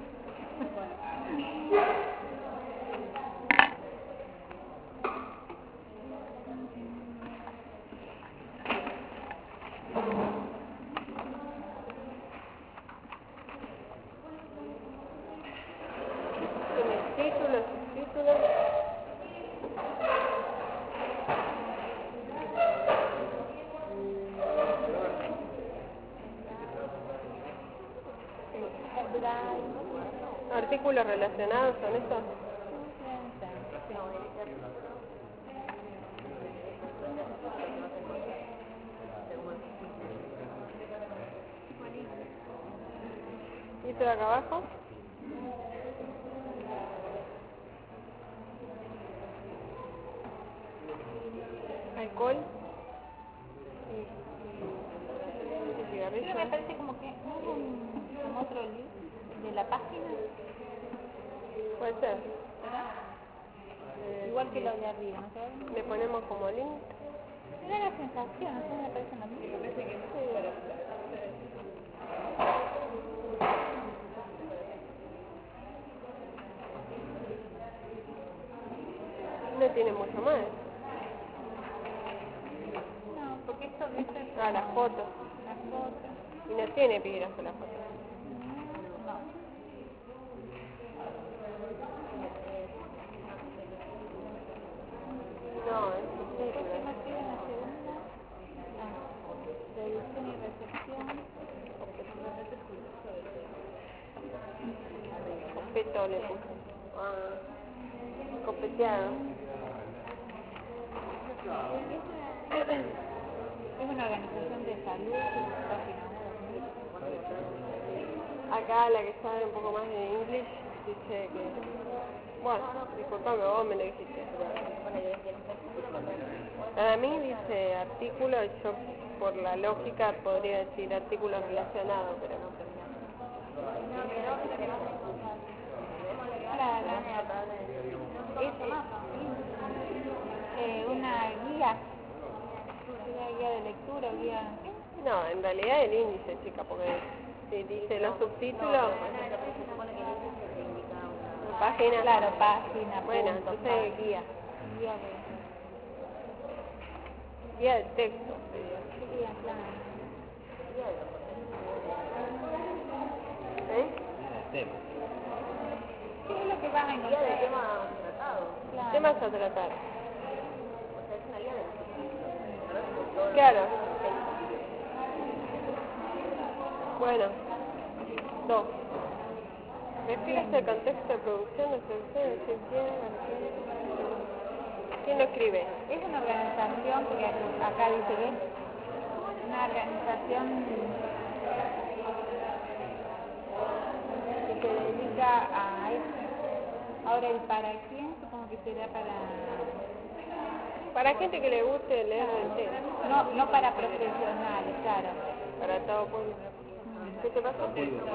Tiene títulos, subtítulos. Artículos relacionados con esto. ¿Y esto de acá abajo? Alcohol. Y cigarrillo. Pero me parece como que hubo un otro link de la página, Puede ser. ¿verdad? Igual que lo de arriba, ¿no sabes? Le ponemos como link. Me da la sensación, no sé, me parece una cosa. No tiene mucho más. No, porque esto dice... Ah, las fotos. Las fotos. Y no tiene epígrafe la foto. No. No, es subtítulo. ¿Qué más tiene la segunda? Ah, traducción y recepción. Copeto le puse. Ah, copeteado. Es una organización de salud, página web. Acá la que sabe un poco más de inglés dice que... Bueno, disculpame, vos me lo dijiste. Para mí dice artículo, y yo por la lógica podría decir artículo relacionado, pero no. Claro. Es una guía. Una guía de lectura, guía... No, en realidad el índice, chica, porque si dice los subtítulos, página. Claro, página, Bueno, punto, entonces guía. guía de... Guía del texto. Guía, claro. ¿Eh? ¿Qué es lo que vas a encontrar? Guía de temas tratados. Claro. Temas a tratar. O sea, es una guía del Claro. Bueno, 2. ¿Refieres al contexto de producción, de selección, ¿Quién lo escribe? Es una organización, porque acá dice, ¿ves? Una organización que se dedica a esto. Ahora, el para quién, supongo que será Para gente que le guste leer el texto. no para profesionales, claro. Para todo público. ¿Qué te pasa?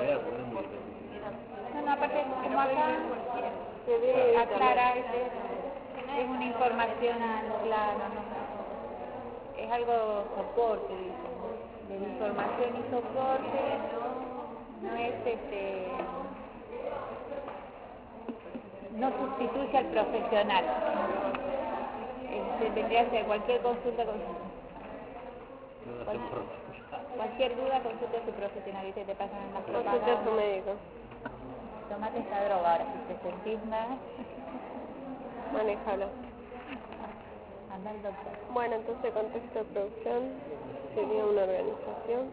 No, aparte, como acá Se ve aclara, es una información, claro, no. Es algo soporte, dicen, de información y soporte, no es no sustituye al profesional. Tendría que ser cualquier consulta con cualquier duda, consulta a su profesional, y te pasan en las consulta a su propagandas. médico. tomate esta droga ahora, si te sentís mal, Manéjalo. anda al doctor. Bueno, entonces contexto de producción sería una organización.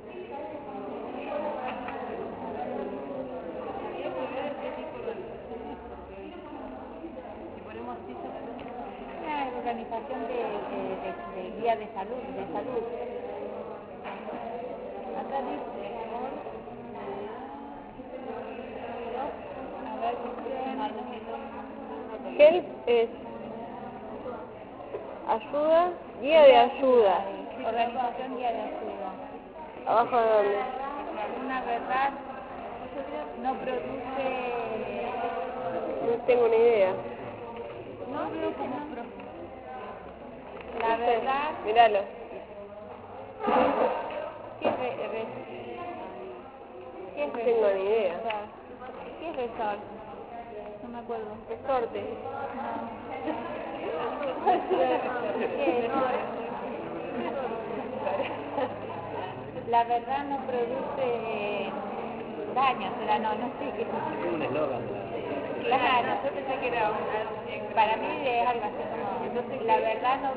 Una organización de guía de salud. Acá dice, amor. A ver, HELP es ayuda, guía de ayuda. Organización guía de ayuda. ¿Abajo de dónde? Una verdad no produce... No tengo ni idea. No, dice no. La No sé. verdad, Míralo. ¿qué es ¿qué es No tengo ni idea. ¿Qué es resort? No me acuerdo. Resorte. ¿Qué es? La verdad no produce daño, será, no sé qué es. Es un eslogan. Claro, yo pensé que era para mí es algo así como, la verdad no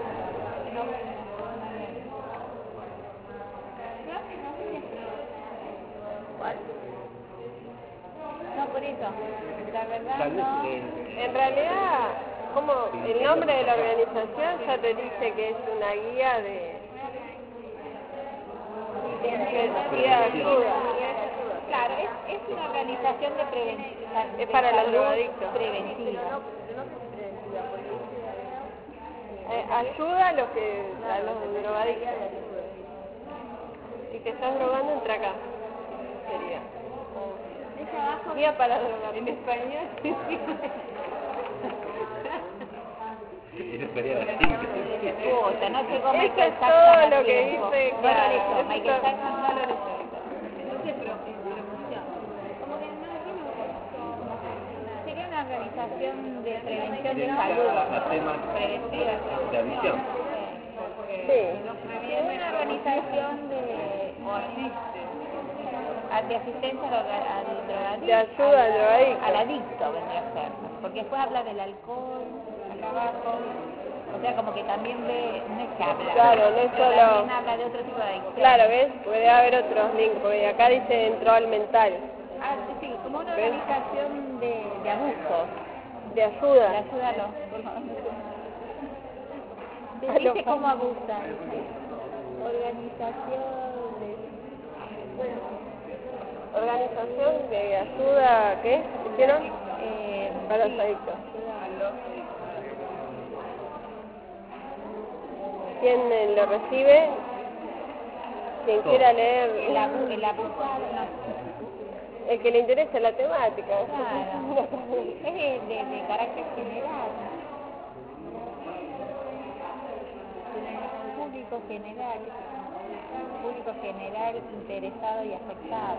¿cuál? No, por eso, la verdad Tal vez no, En realidad, como el nombre de la organización ya te dice que es una guía de ayuda. claro, es una organización de prevención, Es para los drogadictos. preventiva. Ayuda a los drogadictos. Si te estás drogando, entra acá. Sería. Guía para drogar. En español. Eso sería la síntesis. Puta, no llegó Eso Michael es Jackson todo a lo que tiempo. dice, No claro, lo leyó, eso Michael es todo. Jackson no lo leyó. Entonces, promoción. Como que no tiene sería una organización de prevención de salud. A temas Preventiva. de adicción. Sí. Una organización de asistencia al drogadicto. De ayuda al drogadicto. Al adicto vendría a ser. Porque después habla del alcohol, acá abajo. O sea, como que también ve, no es que habla. Claro, no es pero solo... también habla de otro tipo de adicción. Claro, ¿ves? Puede haber otros links, porque acá dice dentro al mental. Ah, sí, como una ¿Ves? organización de abusos. De ayuda. Ayúdalo, por favor. A los Dice cómo abusan. Organización de... Organización de ayuda, ¿qué? ¿Hicieron? Para los sí, adictos. ¿Quién lo recibe? Quien quiera leer. el abusado, no. El que le interese la temática. Claro. Es de carácter general. Público general interesado y afectado.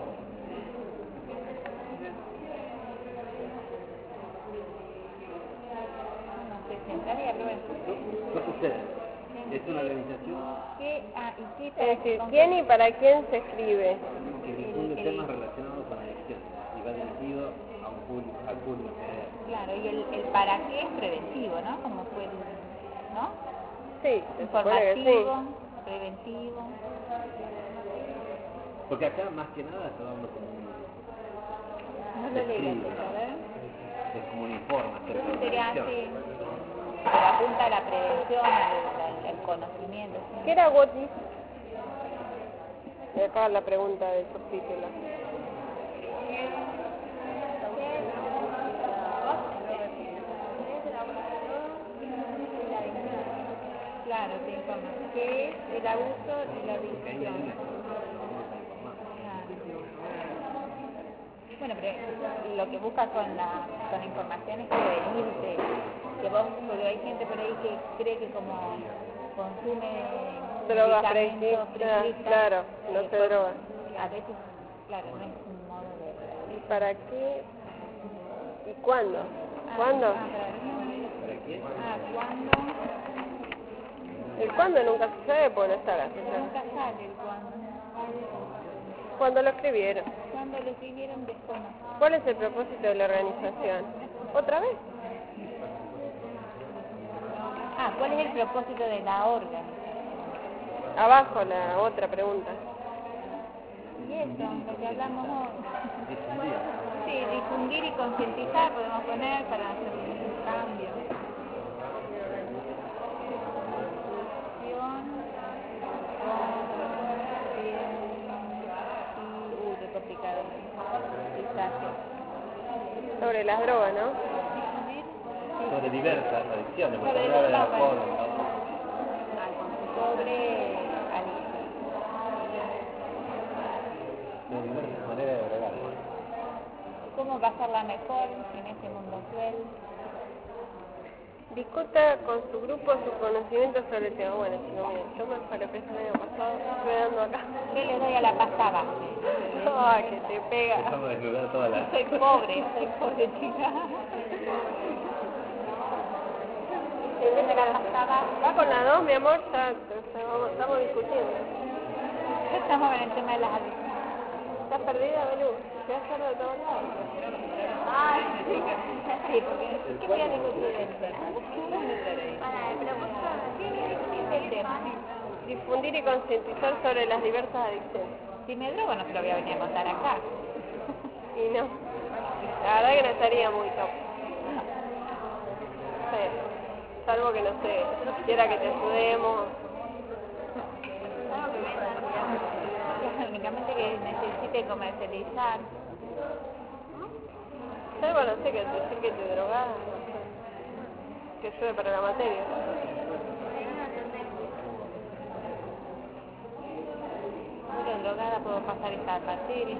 No sé, centraría, pero bueno. ¿Qué sucede? Es una organización Es decir, ¿quién y para quién se escribe? que difunde temas relacionados con adicciones y va dirigido a un público, al público general. Claro, y el para qué es preventivo, ¿no? Como fue el, ¿no? Sí, se supone que Informativo, sí. preventivo. Porque acá más que nada está dando como un No lo leí, describe, a ver. es como un informe acerca de Entonces la sería adicción. así, pero apunta a la prevención, al conocimiento. ¿Sí? ¿Qué era What If? Y acá la pregunta del subtítulo. Claro, te informa. ¿Qué es el abuso y la Porque ahí adicción? hay una información, no está informado. Claro. Bueno, pero lo que busca con la información es prevenirte. Que vos, porque hay gente por ahí que cree que como consume Drogas medicamentos prescritas, claro, no se pues, droga. a veces, claro, no es un modo de... ¿Y para qué? ¿Y cuándo? Ah, ¿Cuándo? ¿Para qué? ¿cuándo? El cuándo nunca se sabe porque no está la fecha. Nunca sale el cuándo. ¿Cuándo lo escribieron? ¿Cuándo cuando lo escribieron desconozco. ¿Cuál es el propósito de la organización? ¿Otra vez? Ah, ¿cuál es el propósito de la organización? Abajo la otra pregunta. Y eso, lo que hablamos hoy. Difundir. Sí, difundir y concientizar podemos poner para hacer un cambio. Qué complicado. Sobre las drogas, ¿no? Sobre diversas adicciones, porque Sobre habla del las alcohol, drogas. Sobre adicción. de diversas maneras de drogar. ¿Cómo pasarla mejor en este mundo cruel? Discuta con su grupo sus conocimientos sobre el tema. Bueno, chicos, miren, yo me paré el año pasado, estoy dando acá. ¿Qué le doy a la pasada? Ay, que te pega. Dejamos de desnudar toda la... Soy pobre chica. ¿Va con la 2, mi amor? Ya, estamos discutiendo. Estamos con el tema de las adicciones. ¿Estás perdida, Belú? Te vas a hacer de todos lados. Ay, sí, porque ¿qué voy a discutir del tema? Del tema. Difundir y concientizar sobre las diversas adicciones. Si me drogo no se lo voy a venir a contar acá. Y no, la verdad que no estaría muy top. Sí. Salvo que no sé, quiera que te ayudemos. Únicamente que necesite comercializar. Salvo, no sé, que decir que te drogás, no sé. Que ayude para la materia. Pero drogada puedo pasar esta materia.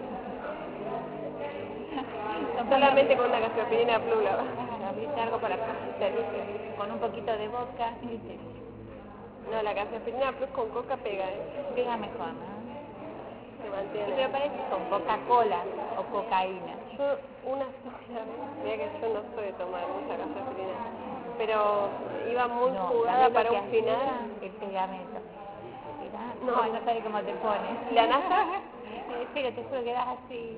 Solamente con una cafeopinina plula. Abriste algo para con un poquito de vodka. No, la cafeopinina plus con coca pega, Pega mejor, ¿no? Se mantiene. Pero parece con Coca-Cola o cocaína. Yo una sola vez, mira que yo no soy de tomar mucha cafeopinina, pero iba muy jugada ¿sabés lo para que un final. hacía? El pegamento. No. No sabe cómo te pones. ¿La nasa? Pero te juro que das así.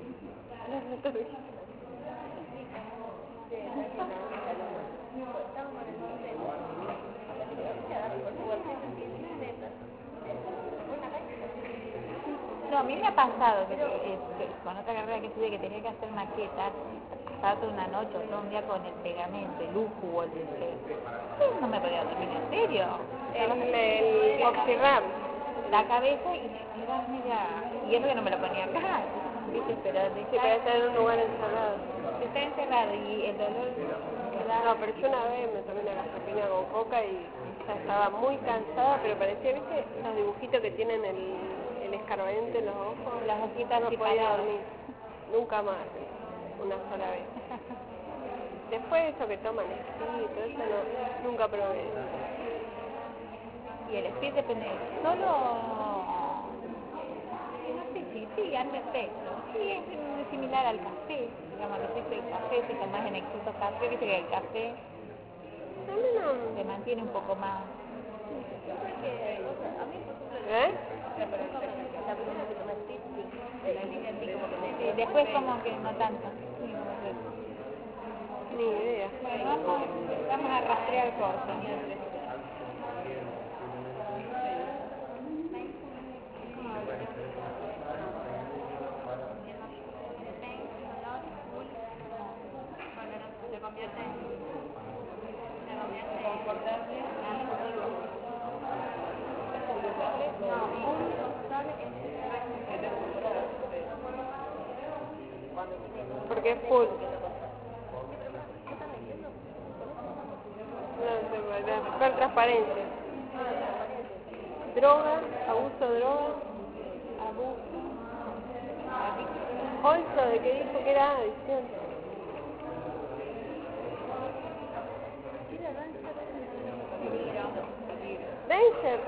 No, a mí me ha pasado que con otra carrera que estudié que tenía que hacer maquetas, pasaba toda una noche o todo un día con el pegamento, el UJU, no me podía dormir, en serio. El Oxyram. La cabeza y era media... Y eso que no me lo ponía acá, ¿viste? Pero Sí, pero está en un lugar encerrado. está encerrado y el dolor queda... No, pero yo una vez me tomé una cafeopinina con coca y ya estaba muy cansada, pero parecía, ¿viste? Los dibujitos que tienen el escarbadiente en los ojos. Las hojitas no así podía paradas. dormir. Nunca más. Una sola vez. Después eso que toman esquí y todo eso, no, nunca probé. Y el speed depende solo... No sé si sí, al efecto. Sí, es muy similar al café. Digamos, el efecto del café, si tomás en exceso café, viste que el café A mí no. se mantiene un poco más... ¿Eh? Sí, después como que no tanto. Ni idea. Bueno, vamos a rastrear cosas. Porque es full. No, super transparencia. Droga, abuso de droga. Olso, de que dijo que era adicción. Danger.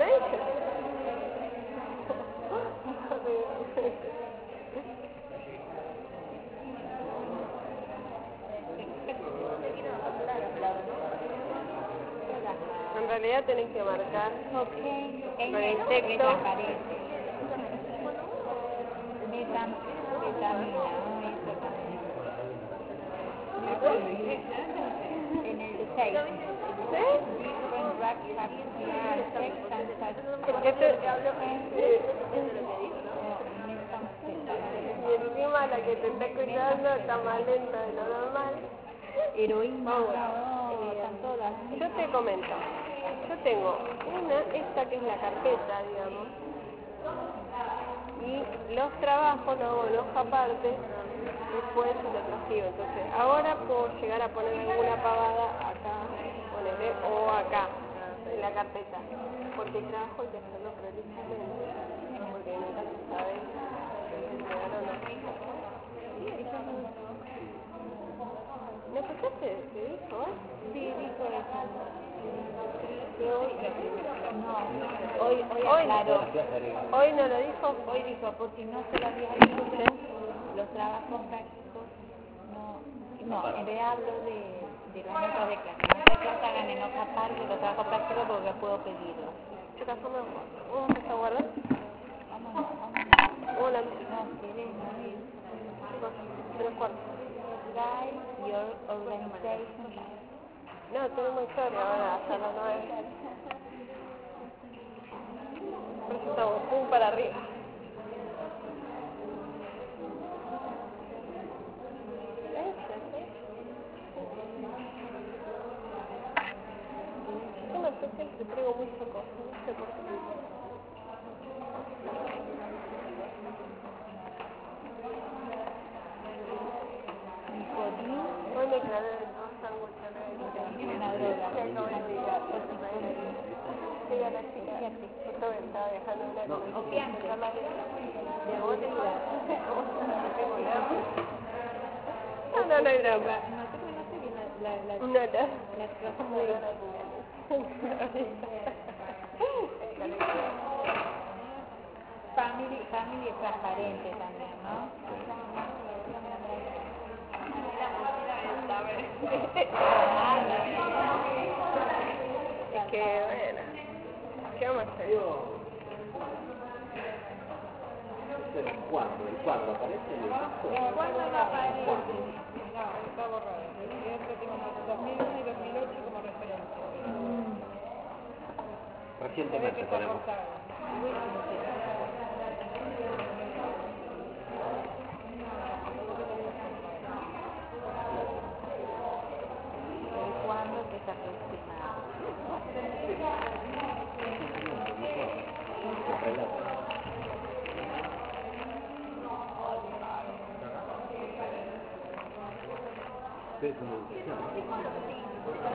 En realidad tenés que marcar Ok. con el texto. Metan camina, ¿no? Hizo camina. En el 6. Different drug factors affect and Porque y encima la que te está escuchando está más lenta de lo normal. heroína, están todas. Yo te comento, yo tengo esta que es la carpeta, digamos, y los trabajos los hago en hoja aparte, después lo transcribo. Entonces, ahora puedo llegar a poner alguna pavada acá, ponerle, o acá, en la carpeta, porque el trabajo hay que hacerlo prolijamente, porque nunca se sabe si me dan o no. ¿No escuchaste? ¿Qué dijo? Sí, dijo eso. No, hoy aclaró. Hoy no lo dijo. Hoy dijo, porque no se lo había dicho, los trabajos prácticos, no, en realidad hablo de las notas de clase. Las notas de clase hagan en hoja aparte, los trabajos prácticos porque puedo pedirlos. ¿Qué pasó? ¿Vamos a guardar? Vámonos. Hola. No, querés morir. 3:15. Guide your organization. No, tenemos historia ahora, hasta las 9. Por eso estamos pum para arriba. Yo me siempre traigo mucho cosas, no sé por qué. Hoy me clavé de dos sándwiches. Una droga. Sí, a la chica. Justo me estaba dejando una Opiante. De vos te iba. No hay drama. No. Family es transparente también, ¿no? Es que, bueno, ¿qué vamos a hacer? ¿Cuándo aparece el caso? ¿Cuándo no aparece? No, está borrado. Siempre tengo 2001 y 2008 como referencia. Se ve que Recientemente está ponemos. cortado. ¿Cuándo que se aproxima? ¿Qué es una educación?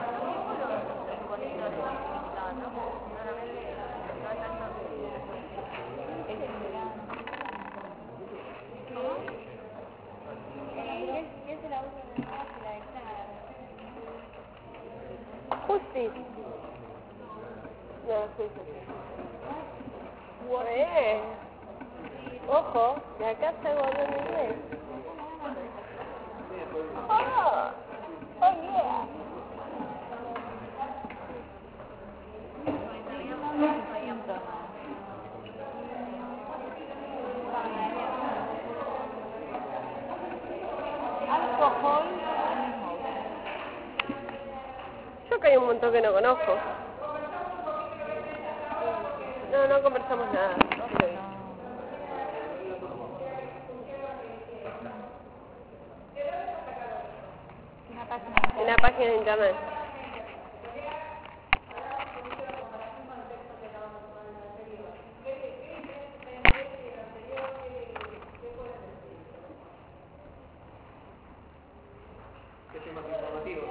Justi. No, sí. Ojo, de acá salgo hablando inglés. Oh yeah. Alcohol. Yo que hay un montón que no conozco. No conversamos nada. Okay. Una página de internet. ¿Qué temas informativos?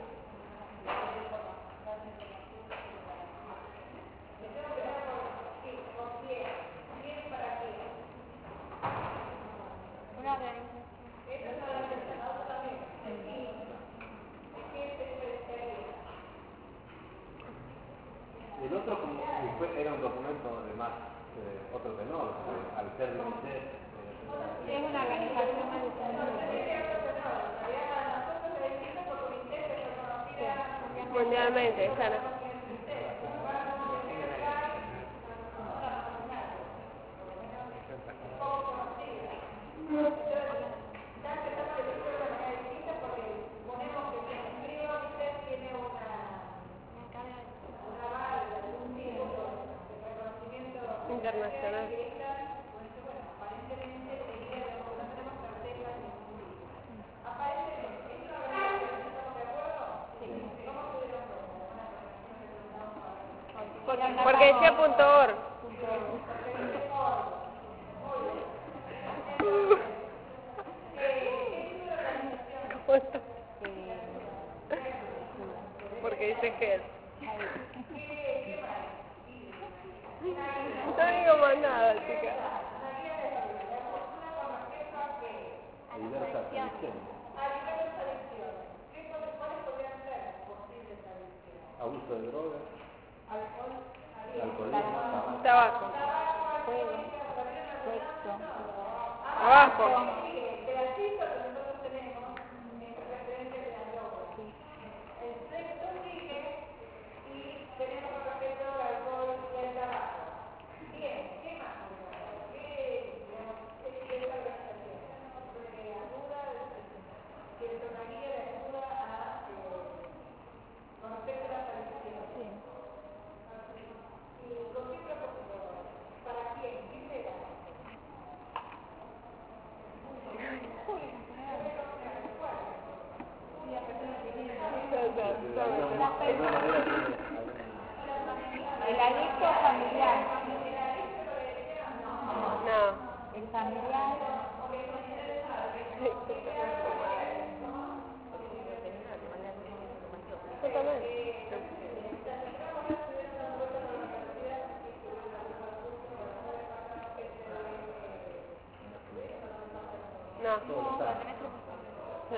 El otro era un documento de más, otro tenor, al ser de UNICEF. Es una organización más de Mundialmente, claro. internacional. Porque decía .org. Porque dice que no digo más nada, chica. Hay diversas adicciones. Abuso de drogas, alcoholismo, Tabaco. Juego, sexo, Abajo. el adicto familiar, No. el familiar, No. Sí.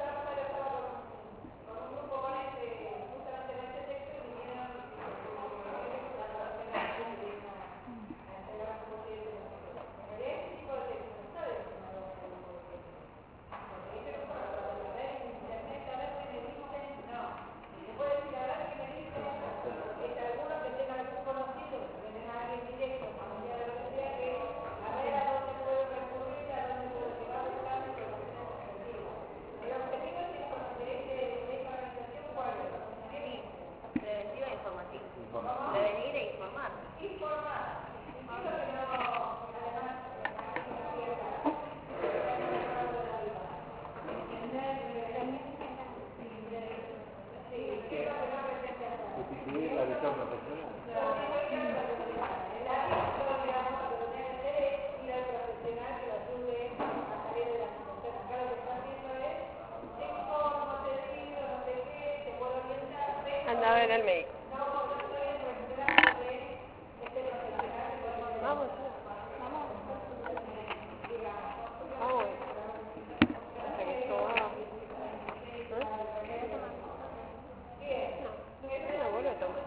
sustituir la visión profesional. Anda a ver al médico. Vamos. Vamos. Hasta que esto va. No, vos lo tomas.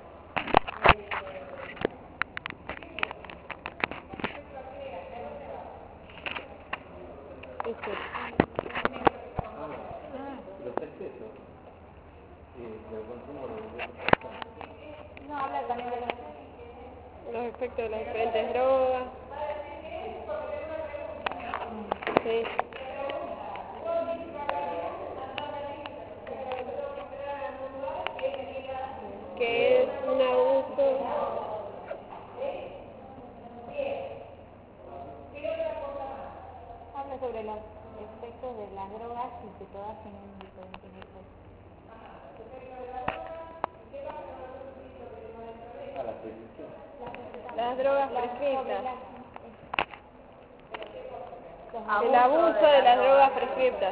Los excesos del consumo de diversas sustancias. no habla también de Los efectos de las diferentes drogas. Sí. Que es un abuso. habla sobre los efectos de las drogas y que todas tienen diferentes efectos. A la prescripción. Las drogas prescriptas. Los El abuso de las drogas prescriptas.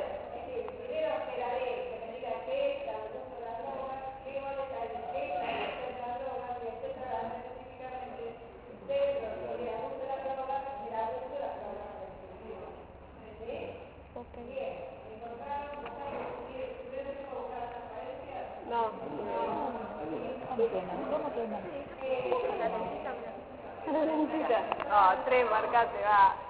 No. ¿Cómo que no? ¿Cómo que no? Ah, 3, marcate, va.